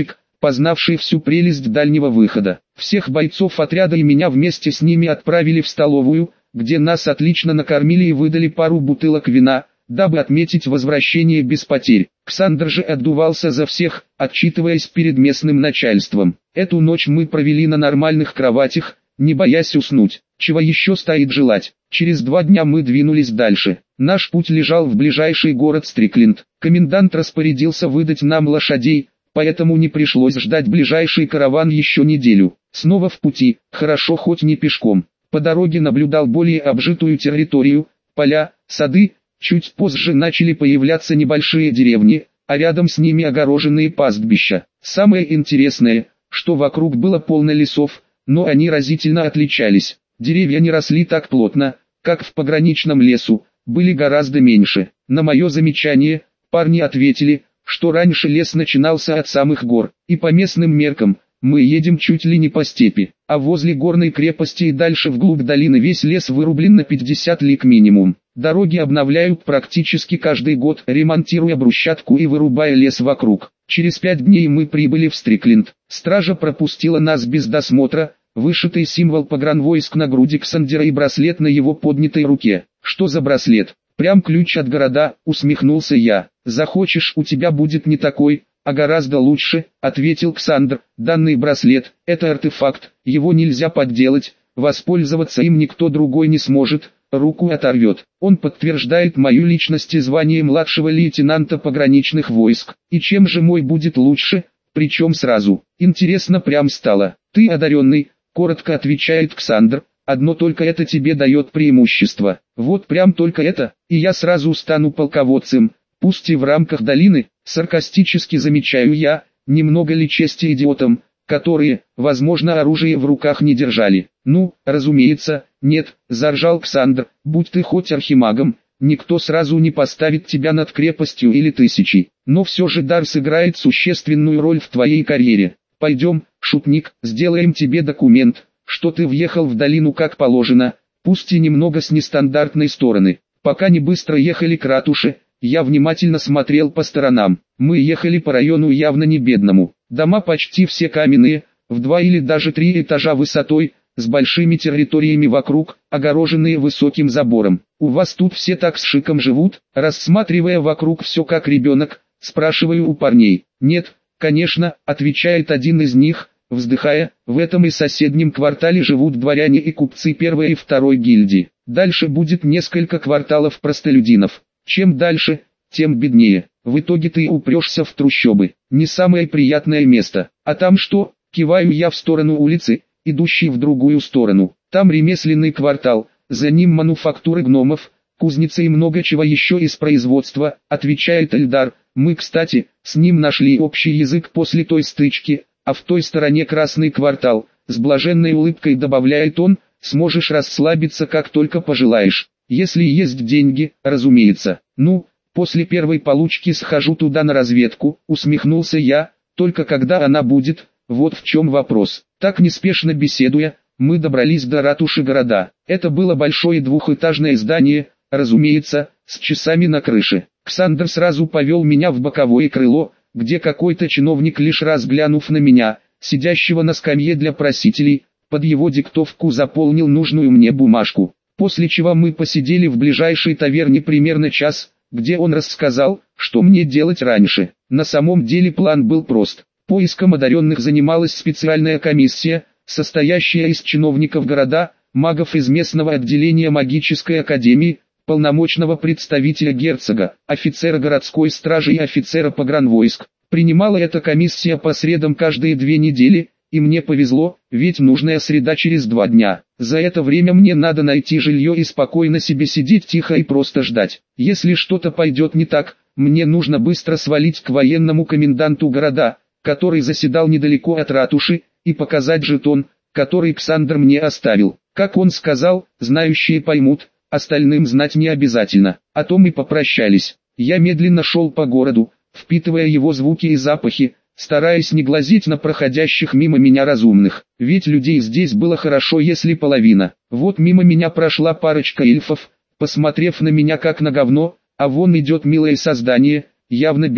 познавший всю прелесть дальнего выхода. Всех бойцов отряда и меня вместе с ними отправили в столовую, где нас отлично накормили и выдали пару бутылок вина, дабы отметить возвращение без потерь. Ксандр же отдувался за всех, отчитываясь перед местным начальством. Эту ночь мы провели на нормальных кроватях, не боясь уснуть. Чего еще стоит желать? Через 2 дня мы двинулись дальше. Наш путь лежал в ближайший город Стрикленд. Комендант распорядился выдать нам лошадей, поэтому не пришлось ждать ближайший караван еще неделю. Снова в пути, хорошо хоть не пешком. По дороге наблюдал более обжитую территорию, поля, сады. Чуть позже начали появляться небольшие деревни, а рядом с ними огороженные пастбища. Самое интересное, что вокруг было полно лесов, но они разительно отличались. Деревья не росли так плотно, как в пограничном лесу, были гораздо меньше. На мое замечание, парни ответили, что раньше лес начинался от самых гор, и по местным меркам, мы едем чуть ли не по степи, а возле горной крепости и дальше вглубь долины весь лес вырублен на 50 лиг минимум. Дороги обновляют практически каждый год, ремонтируя брусчатку и вырубая лес вокруг. Через 5 дней мы прибыли в Стрикленд. Стража пропустила нас без досмотра, вышитый символ погранвойск на груди Ксандера и браслет на его поднятой руке. Что за браслет? Прям ключ от города, усмехнулся я. Захочешь, у тебя будет не такой, а гораздо лучше, ответил Ксандр. Данный браслет – это артефакт, его нельзя подделать, воспользоваться им никто другой не сможет, руку оторвет. Он подтверждает мою личность и звание младшего лейтенанта пограничных войск. И чем же мой будет лучше, причем сразу? Интересно прям стало. Ты одаренный, коротко отвечает Ксандр, одно только это тебе дает преимущество. Вот прям только это, и я сразу стану полководцем, пусть и в рамках долины, саркастически замечаю я, немного ли чести идиотам, которые, возможно, оружие в руках не держали. Ну, разумеется, нет, заржал Ксандр, будь ты хоть архимагом, никто сразу не поставит тебя над крепостью или тысячей, но все же дар сыграет существенную роль в твоей карьере. Пойдем, шутник, сделаем тебе документ, что ты въехал в долину как положено, пусть и немного с нестандартной стороны. Пока не быстро ехали к ратуше, я внимательно смотрел по сторонам. Мы ехали по району явно не бедному. Дома почти все каменные, в 2 или даже 3 этажа высотой, с большими территориями вокруг, огороженные высоким забором. У вас тут все так с шиком живут? Рассматривая вокруг все как ребенок, спрашиваю у парней. Нет, конечно, отвечает один из них, вздыхая, в этом и соседнем квартале живут дворяне и купцы 1-й и 2-й гильдии. Дальше будет несколько кварталов простолюдинов. Чем дальше, тем беднее. В итоге ты упрешься в трущобы. Не самое приятное место. А там что? Киваю я в сторону улицы, идущей в другую сторону. Там ремесленный квартал, за ним мануфактуры гномов, кузница и много чего еще из производства, отвечает Эльдар. Мы, кстати, с ним нашли общий язык после той стычки, а в той стороне красный квартал, с блаженной улыбкой добавляет он, сможешь расслабиться как только пожелаешь. Если есть деньги, разумеется. Ну, после первой получки схожу туда на разведку, усмехнулся я, только когда она будет, вот в чем вопрос. Так неспешно беседуя, мы добрались до ратуши города. Это было большое двухэтажное здание, разумеется, с часами на крыше. Ксандр сразу повел меня в боковое крыло, где какой-то чиновник, лишь раз глянув на меня, сидящего на скамье для просителей, под его диктовку заполнил нужную мне бумажку. После чего мы посидели в ближайшей таверне примерно час, где он рассказал, что мне делать раньше. На самом деле план был прост. Поиском одаренных занималась специальная комиссия, состоящая из чиновников города, магов из местного отделения магической академии, полномочного представителя герцога, офицера городской стражи и офицера погранвойск. Принимала эта комиссия по средам каждые 2 недели, и мне повезло, ведь нужная среда через 2 дня. За это время мне надо найти жилье и спокойно себе сидеть тихо и просто ждать. Если что-то пойдет не так, мне нужно быстро свалить к военному коменданту города, который заседал недалеко от ратуши, и показать жетон, который Ксандр мне оставил. Как он сказал, знающие поймут, остальным знать не обязательно. А то мы попрощались. Я медленно шел по городу, впитывая его звуки и запахи, стараясь не глазеть на проходящих мимо меня разумных, ведь людей здесь было хорошо, если половина. Вот мимо меня прошла парочка эльфов, посмотрев на меня как на говно, а вон идет милое создание, явно белка.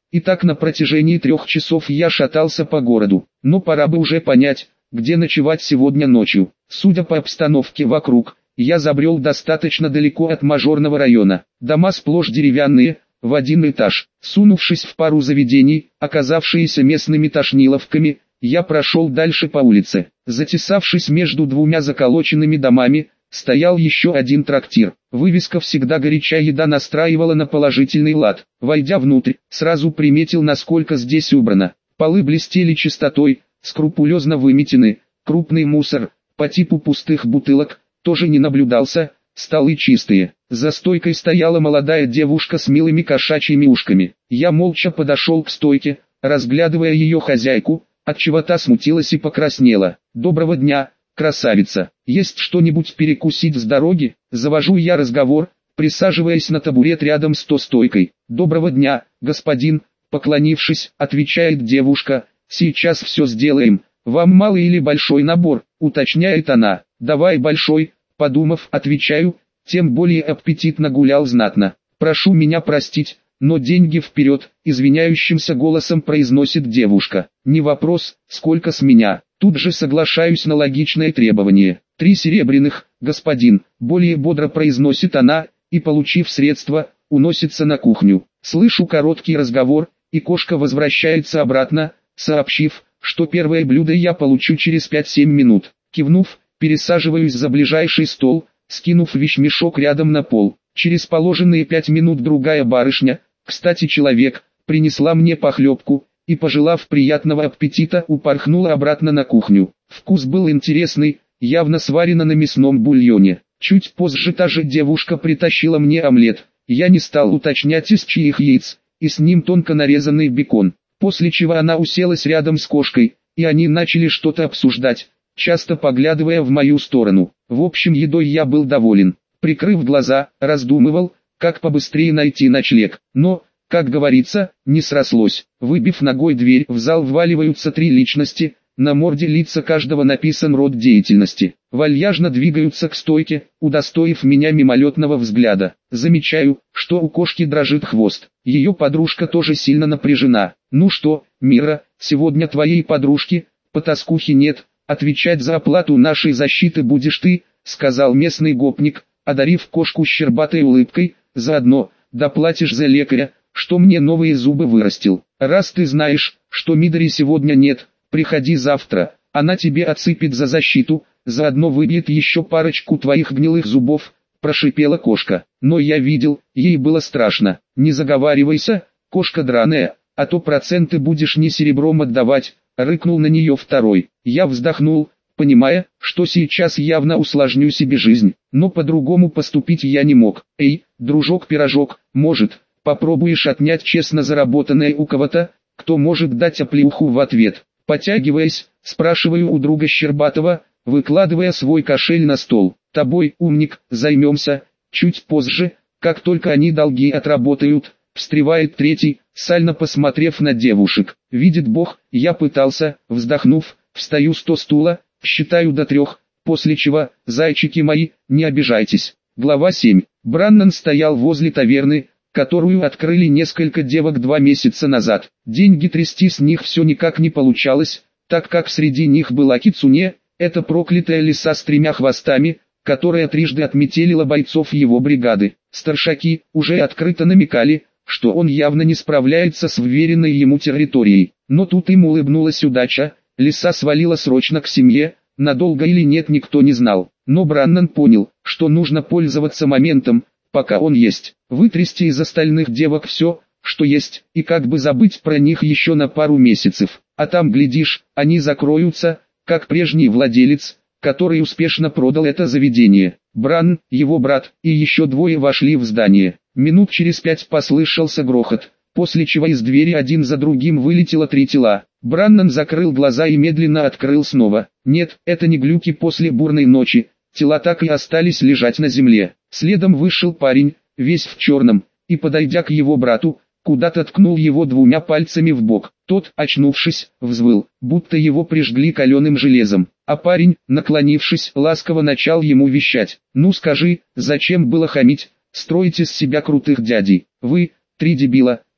И так на протяжении 3 часов я шатался по городу. Но пора бы уже понять, где ночевать сегодня ночью. Судя по обстановке вокруг, я забрел достаточно далеко от мажорного района. Дома сплошь деревянные, в один этаж. Сунувшись в пару заведений, оказавшиеся местными тошниловками, я прошел дальше по улице. Затесавшись между двумя заколоченными домами, стоял еще один трактир. Вывеска «Всегда горячая еда» настраивала на положительный лад. Войдя внутрь, сразу приметил, насколько здесь убрано. Полы блестели чистотой, скрупулезно выметены, крупный мусор, по типу пустых бутылок, тоже не наблюдался, столы чистые. За стойкой стояла молодая девушка с милыми кошачьими ушками. Я молча подошел к стойке, разглядывая ее хозяйку, отчего та смутилась и покраснела. «Доброго дня, красавица, есть что-нибудь перекусить с дороги?» Завожу я разговор, присаживаясь на табурет рядом с стойкой. «Доброго дня, господин», поклонившись, отвечает девушка, «сейчас все сделаем, вам малый или большой набор?» уточняет она. «Давай большой», подумав, отвечаю, тем более аппетит нагулял знатно. «Прошу меня простить, но деньги вперед», извиняющимся голосом произносит девушка. «Не вопрос, сколько с меня?» Тут же соглашаюсь на логичное требование. 3 серебряных, господин, более бодро произносит она, и, получив средства, уносится на кухню. Слышу короткий разговор, и кошка возвращается обратно, сообщив, что первое блюдо я получу через 5-7 минут. Кивнув, пересаживаюсь за ближайший стол, скинув вещмешок рядом на пол. Через положенные 5 минут другая барышня, кстати человек, принесла мне похлебку, и, пожелав приятного аппетита, упорхнула обратно на кухню. Вкус был интересный, явно сварено на мясном бульоне. Чуть позже та же девушка притащила мне омлет. Я не стал уточнять, из чьих яиц, и с ним тонко нарезанный бекон. После чего она уселась рядом с кошкой, и они начали что-то обсуждать, часто поглядывая в мою сторону. В общем, едой я был доволен. Прикрыв глаза, раздумывал, как побыстрее найти ночлег. Но, как говорится, не срослось. Выбив ногой дверь, в зал вваливаются 3 личности, на морде лица каждого написан род деятельности. Вальяжно двигаются к стойке, удостоив меня мимолетного взгляда. Замечаю, что у кошки дрожит хвост. Ее подружка тоже сильно напряжена. «Ну что, Мира, сегодня твоей подружки, потаскухи нет, отвечать за оплату нашей защиты будешь ты», сказал местный гопник, одарив кошку щербатой улыбкой, «заодно доплатишь за лекаря, что мне новые зубы вырастил. Раз ты знаешь, что Мидори сегодня нет, приходи завтра, она тебе отсыпет за защиту, заодно выбьет еще парочку твоих гнилых зубов», прошипела кошка. Но я видел, ей было страшно. «Не заговаривайся, кошка драная, а то проценты будешь не серебром отдавать», рыкнул на нее второй. Я вздохнул, понимая, что сейчас явно усложню себе жизнь, но по-другому поступить я не мог. «Эй, дружок-пирожок, может, попробуешь отнять честно заработанное у кого-то, кто может дать оплеуху в ответ?» Потягиваясь, спрашиваю у друга Щербатова, выкладывая свой кошель на стол. «Тобой, умник, займемся, чуть позже, как только они долги отработают», встревает третий, сально посмотрев на девушек. «Видит Бог, я пытался», вздохнув, встаю с стула, считаю до 3, после чего, зайчики мои, не обижайтесь. Глава 7. Браннан стоял возле таверны, которую открыли несколько девок 2 месяца назад. Деньги трясти с них все никак не получалось, так как среди них была Кицуне, эта проклятая лиса с 3 хвостами, которая трижды отметелила бойцов его бригады. Старшаки уже открыто намекали, что он явно не справляется с вверенной ему территорией. Но тут им улыбнулась удача, лиса свалила срочно к семье, надолго или нет никто не знал. Но Браннан понял, что нужно пользоваться моментом, пока он есть, вытрясти из остальных девок все, что есть, и как бы забыть про них еще на пару месяцев. А там, глядишь, они закроются, как прежний владелец, который успешно продал это заведение. Бран, его брат и еще 2 вошли в здание. Минут через 5 послышался грохот, после чего из двери один за другим вылетело 3 тела. Браннан закрыл глаза и медленно открыл снова. Нет, это не глюки после бурной ночи, тела так и остались лежать на земле. Следом вышел парень, весь в черном, и, подойдя к его брату, куда-то ткнул его 2 пальцами в бок. Тот, очнувшись, взвыл, будто его прижгли каленым железом. А парень, наклонившись, ласково начал ему вещать. «Ну скажи, зачем было хамить, строить из себя крутых дядей? Вы, 3 дебила,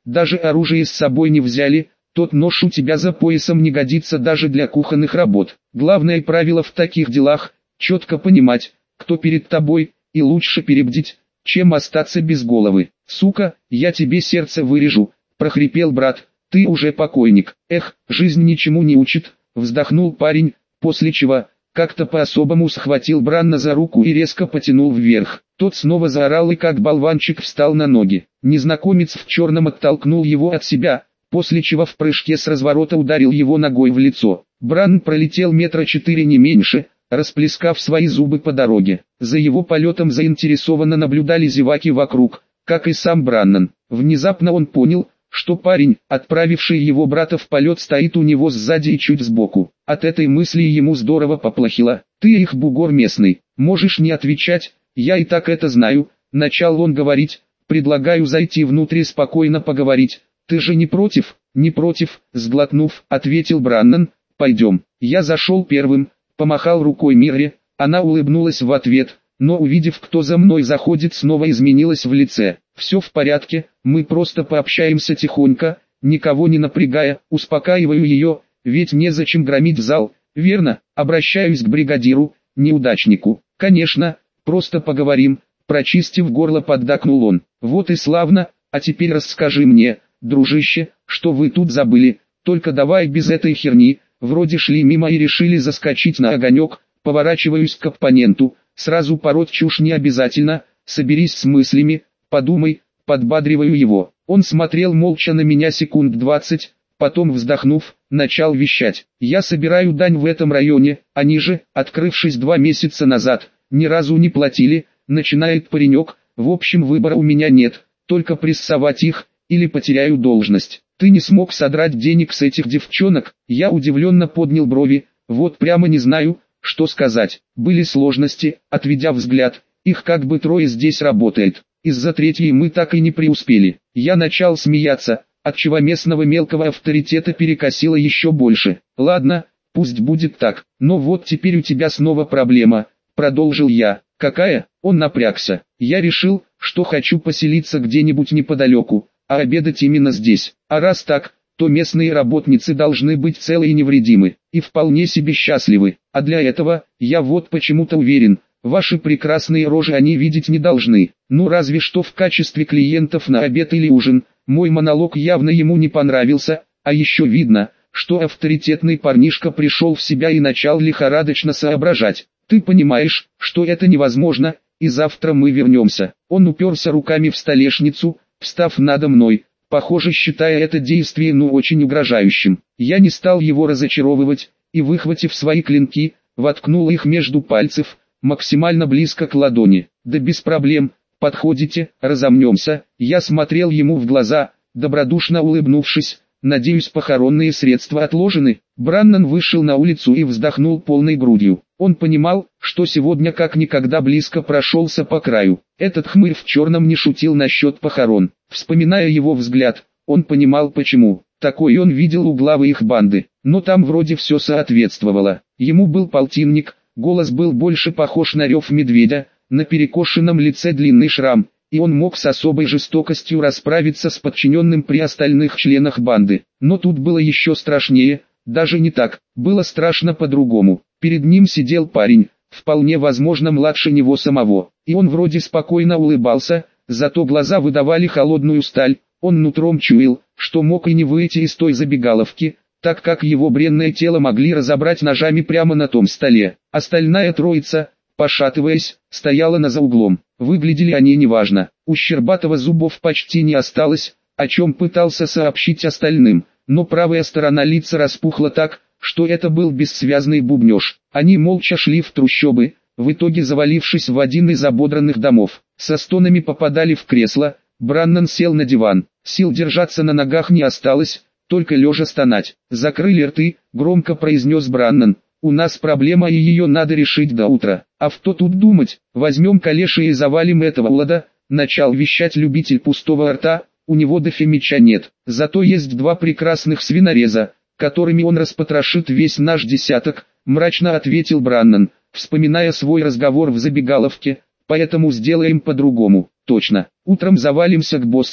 даже оружие с собой не взяли, тот нож у тебя за поясом не годится даже для кухонных работ. Главное правило в таких делах – четко понимать, кто перед тобой, и лучше перебдить, чем остаться без головы. Сука, я тебе сердце вырежу, прохрипел брат, ты уже покойник. Эх, жизнь ничему не учит, вздохнул парень, после чего как-то по-особому схватил Бранна за руку и резко потянул вверх. Тот снова заорал и как болванчик встал на ноги. Незнакомец в черном оттолкнул его от себя, после чего в прыжке с разворота ударил его ногой в лицо. Бранн пролетел 4 метра не меньше, расплескав свои зубы по дороге. За его полетом заинтересованно наблюдали зеваки вокруг, как и сам Браннан. Внезапно он понял, что парень, отправивший его брата в полет, стоит у него сзади и чуть сбоку. От этой мысли ему здорово поплохело. «Ты их бугор местный, можешь не отвечать, я и так это знаю», — начал он говорить, «предлагаю зайти внутрь и спокойно поговорить. Ты же не против?» «Не против», — сглотнув, ответил Браннан, «пойдем». Я зашел первым, помахал рукой Мирре, она улыбнулась в ответ, но увидев, кто за мной заходит, снова изменилась в лице. «Все в порядке, мы просто пообщаемся тихонько, никого не напрягая», успокаиваю ее, ведь незачем громить зал, верно? Обращаюсь к бригадиру, неудачнику. «Конечно, просто поговорим», прочистив горло, поддакнул он. «Вот и славно, а теперь расскажи мне, дружище, что вы тут забыли, только давай без этой херни». Вроде шли мимо и решили заскочить на огонек, поворачиваюсь к оппоненту, сразу пороть чушь не обязательно, соберись с мыслями, подумай, подбадриваю его. Он смотрел молча на меня секунд 20, потом вздохнув, начал вещать. «Я собираю дань в этом районе, они же, открывшись 2 месяца назад, ни разу не платили», начинает паренек, «в общем выбора у меня нет, только прессовать их, или потеряю должность». «Ты не смог содрать денег с этих девчонок?» Я удивленно поднял брови, вот прямо не знаю, что сказать. «Были сложности», отведя взгляд, «их как бы 3 здесь работает. Из-за 3 мы так и не преуспели». Я начал смеяться, отчего местного мелкого авторитета перекосило еще больше. «Ладно, пусть будет так, но вот теперь у тебя снова проблема», продолжил я. «Какая?» Он напрягся. «Я решил, что хочу поселиться где-нибудь неподалеку, а обедать именно здесь. А раз так, то местные работницы должны быть целы и невредимы, и вполне себе счастливы. А для этого, я вот почему-то уверен, ваши прекрасные рожи они видеть не должны. Ну разве что в качестве клиентов на обед или ужин». Мой монолог явно ему не понравился, а еще видно, что авторитетный парнишка пришел в себя и начал лихорадочно соображать. «Ты понимаешь, что это невозможно, и завтра мы вернемся». Он уперся руками в столешницу, встав надо мной, похоже считая это действие очень угрожающим. Я не стал его разочаровывать, и выхватив свои клинки, воткнул их между пальцев, максимально близко к ладони. «Да без проблем, подходите, разомнемся». Я смотрел ему в глаза, добродушно улыбнувшись, «надеюсь похоронные средства отложены». Браннан вышел на улицу и вздохнул полной грудью. Он понимал, что сегодня как никогда близко прошелся по краю. Этот хмырь в черном не шутил насчет похорон. Вспоминая его взгляд, он понимал почему. Такой он видел у главы их банды. Но там вроде все соответствовало. Ему был полтинник, голос был больше похож на рев медведя, на перекошенном лице длинный шрам, и он мог с особой жестокостью расправиться с подчиненным при остальных членах банды. Но тут было еще страшнее, даже не так, было страшно по-другому. Перед ним сидел парень, вполне возможно младше него самого, и он вроде спокойно улыбался, зато глаза выдавали холодную сталь. Он нутром чуял, что мог и не выйти из той забегаловки, так как его бренное тело могли разобрать ножами прямо на том столе. Остальная троица, пошатываясь, стояла за углом. Выглядели они неважно. У Щербатова зубов почти не осталось, о чем пытался сообщить остальным, но правая сторона лица распухла так, что это был бессвязный бубнеж. Они молча шли в трущобы, в итоге завалившись в один из ободранных домов. Со стонами попадали в кресло. Браннан сел на диван. Сил держаться на ногах не осталось, только лежа стонать. «Закрыли рты», громко произнес Браннан. «У нас проблема и ее надо решить до утра. А что тут думать, возьмем калеши и завалим этого урода», начал вещать любитель пустого рта. «У него дофимича нет, зато есть 2 прекрасных свинореза, которыми он распотрошит весь наш десяток», мрачно ответил Браннан, вспоминая свой разговор в забегаловке. «Поэтому сделаем по-другому». «Точно, утром завалимся к боссу,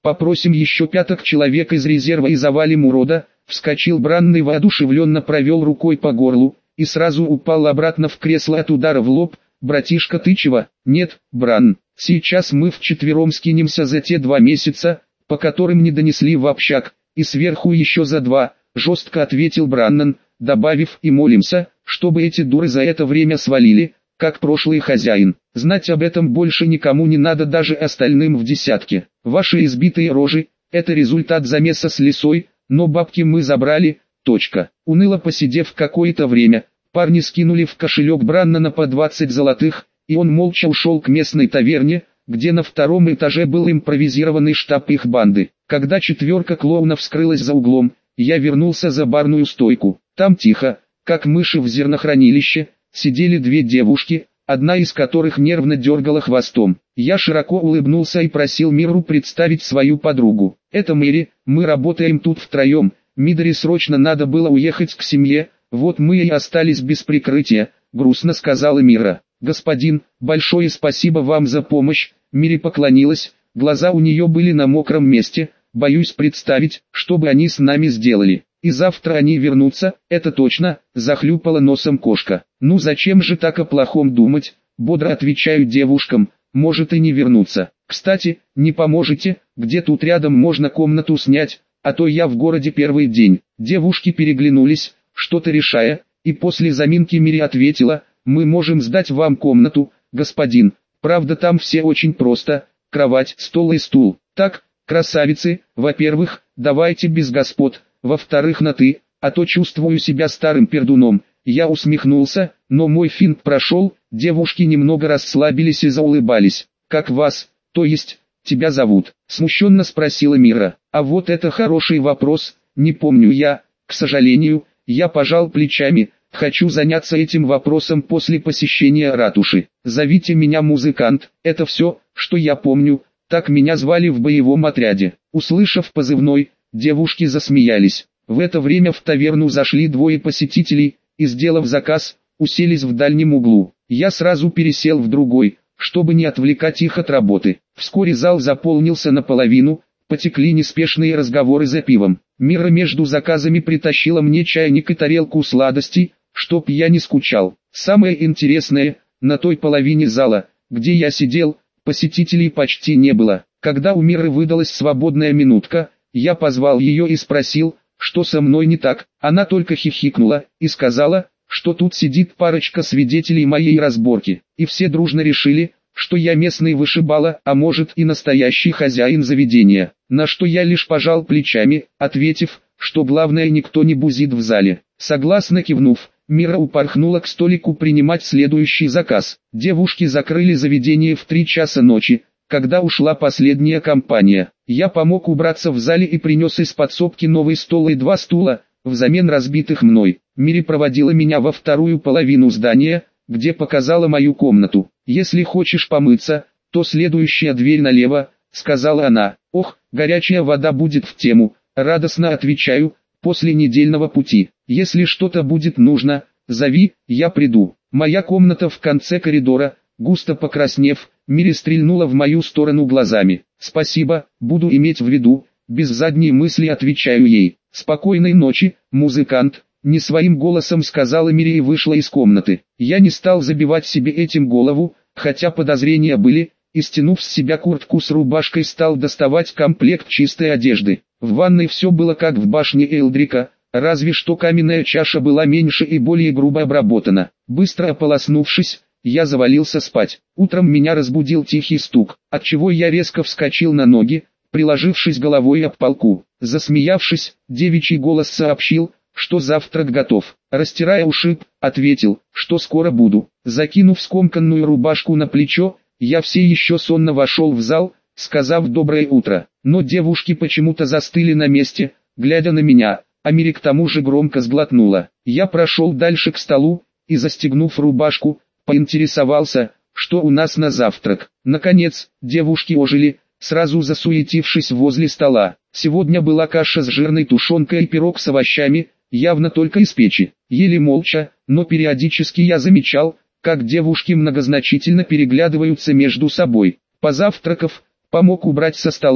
Попросим еще 5 человек из резерва и завалим урода. Вскочил Бранный, воодушевленно провел рукой по горлу и сразу упал обратно в кресло от удара в лоб. «Братишка, ты чего?» «Нет, Бран, сейчас мы вчетвером скинемся за те 2 месяца, по которым не донесли в общак, и сверху еще за 2, жестко ответил Браннан, добавив: «И молимся, чтобы эти дуры за это время свалили, как прошлый хозяин. Знать об этом больше никому не надо, даже остальным в десятке. Ваши избитые рожи – это результат замеса с лисой, но бабки мы забрали, точка». Уныло посидев какое-то время, парни скинули в кошелек Браннана по 20 золотых, и он молча ушел к местной таверне, где на 2-м этаже был импровизированный штаб их банды. Когда 4 клоунов скрылась за углом, я вернулся за барную стойку. Там тихо, как мыши в зернохранилище, сидели 2 девушки, одна из которых нервно дергала хвостом. Я широко улыбнулся и просил Миру представить свою подругу. «Это Мэри, мы работаем тут втроем, Мидори срочно надо было уехать к семье, вот мы и остались без прикрытия», — грустно сказала Мира. «Господин, большое спасибо вам за помощь», — Мири поклонилась, глаза у нее были на мокром месте, «боюсь представить, что бы они с нами сделали. И завтра они вернутся, это точно», — захлюпала носом кошка. «Ну зачем же так о плохом думать?» — бодро отвечаю девушкам, «может и не вернуться. Кстати, не поможете, где тут рядом можно комнату снять, а то я в городе первый день». Девушки переглянулись, что-то решая, и после заминки Мири ответила: «Мы можем сдать вам комнату, господин, правда там все очень просто, кровать, стол и стул. Так, красавицы, во-первых, давайте без господ, во-вторых на «ты», а то чувствую себя старым пердуном». Я усмехнулся, но мой финт прошел, девушки немного расслабились и заулыбались. «Как вас, то есть, тебя зовут?» — смущенно спросила Мира. «А вот это хороший вопрос, не помню я, к сожалению». Я пожал плечами, хочу заняться этим вопросом после посещения ратуши. «Зовите меня Музыкант», это все, что я помню, так меня звали в боевом отряде. Услышав позывной, девушки засмеялись. В это время в таверну зашли 2 посетителей, и, сделав заказ, уселись в дальнем углу. Я сразу пересел в другой, чтобы не отвлекать их от работы. Вскоре зал заполнился наполовину, потекли неспешные разговоры за пивом. Мира между заказами притащила мне чайник и тарелку сладостей, чтоб я не скучал. Самое интересное, на той половине зала, где я сидел, посетителей почти не было. Когда у Миры выдалась свободная минутка, я позвал ее и спросил, что со мной не так. Она только хихикнула и сказала, что тут сидит парочка свидетелей моей разборки, и все дружно решили, что я местный вышибала, а может и настоящий хозяин заведения. На что я лишь пожал плечами, ответив, что главное, никто не бузит в зале. Согласно кивнув, Мира упорхнула к столику принимать следующий заказ. Девушки закрыли заведение в 3 часа ночи, когда ушла последняя компания. Я помог убраться в зале и принес из подсобки новый стол и 2 стула, взамен разбитых мной. Мири проводила меня во вторую половину здания, где показала мою комнату. «Если хочешь помыться, то следующая дверь налево», — сказала она. «Ох, горячая вода будет в тему», — радостно отвечаю, «после недельного пути. Если что-то будет нужно, зови, я приду». Моя комната в конце коридора, густо покраснев, Мири стрельнула в мою сторону глазами. «Спасибо, буду иметь в виду», — без задней мысли отвечаю ей. «Спокойной ночи, музыкант», — не своим голосом сказала Мири и вышла из комнаты. Я не стал забивать себе этим голову, хотя подозрения были, и, стянув с себя куртку с рубашкой, стал доставать комплект чистой одежды. В ванной все было как в башне Элдрика, разве что каменная чаша была меньше и более грубо обработана. Быстро ополоснувшись, я завалился спать. Утром меня разбудил тихий стук, отчего я резко вскочил на ноги, приложившись головой об полку. Засмеявшись, девичий голос сообщил, что завтрак готов. Растирая ушиб, ответил, что скоро буду. Закинув скомканную рубашку на плечо, я все еще сонно вошел в зал, сказав «доброе утро». Но девушки почему-то застыли на месте, глядя на меня, а Мири к тому же громко сглотнула. Я прошел дальше к столу, и, застегнув рубашку, поинтересовался, что у нас на завтрак. Наконец, девушки ожили, сразу засуетившись возле стола. Сегодня была каша с жирной тушенкой и пирог с овощами, явно только из печи. Ели молча, но периодически я замечал, как девушки многозначительно переглядываются между собой. Позавтракав, помог убрать со стола,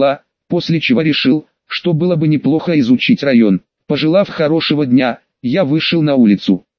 после чего решил, что было бы неплохо изучить район. Пожелав хорошего дня, я вышел на улицу.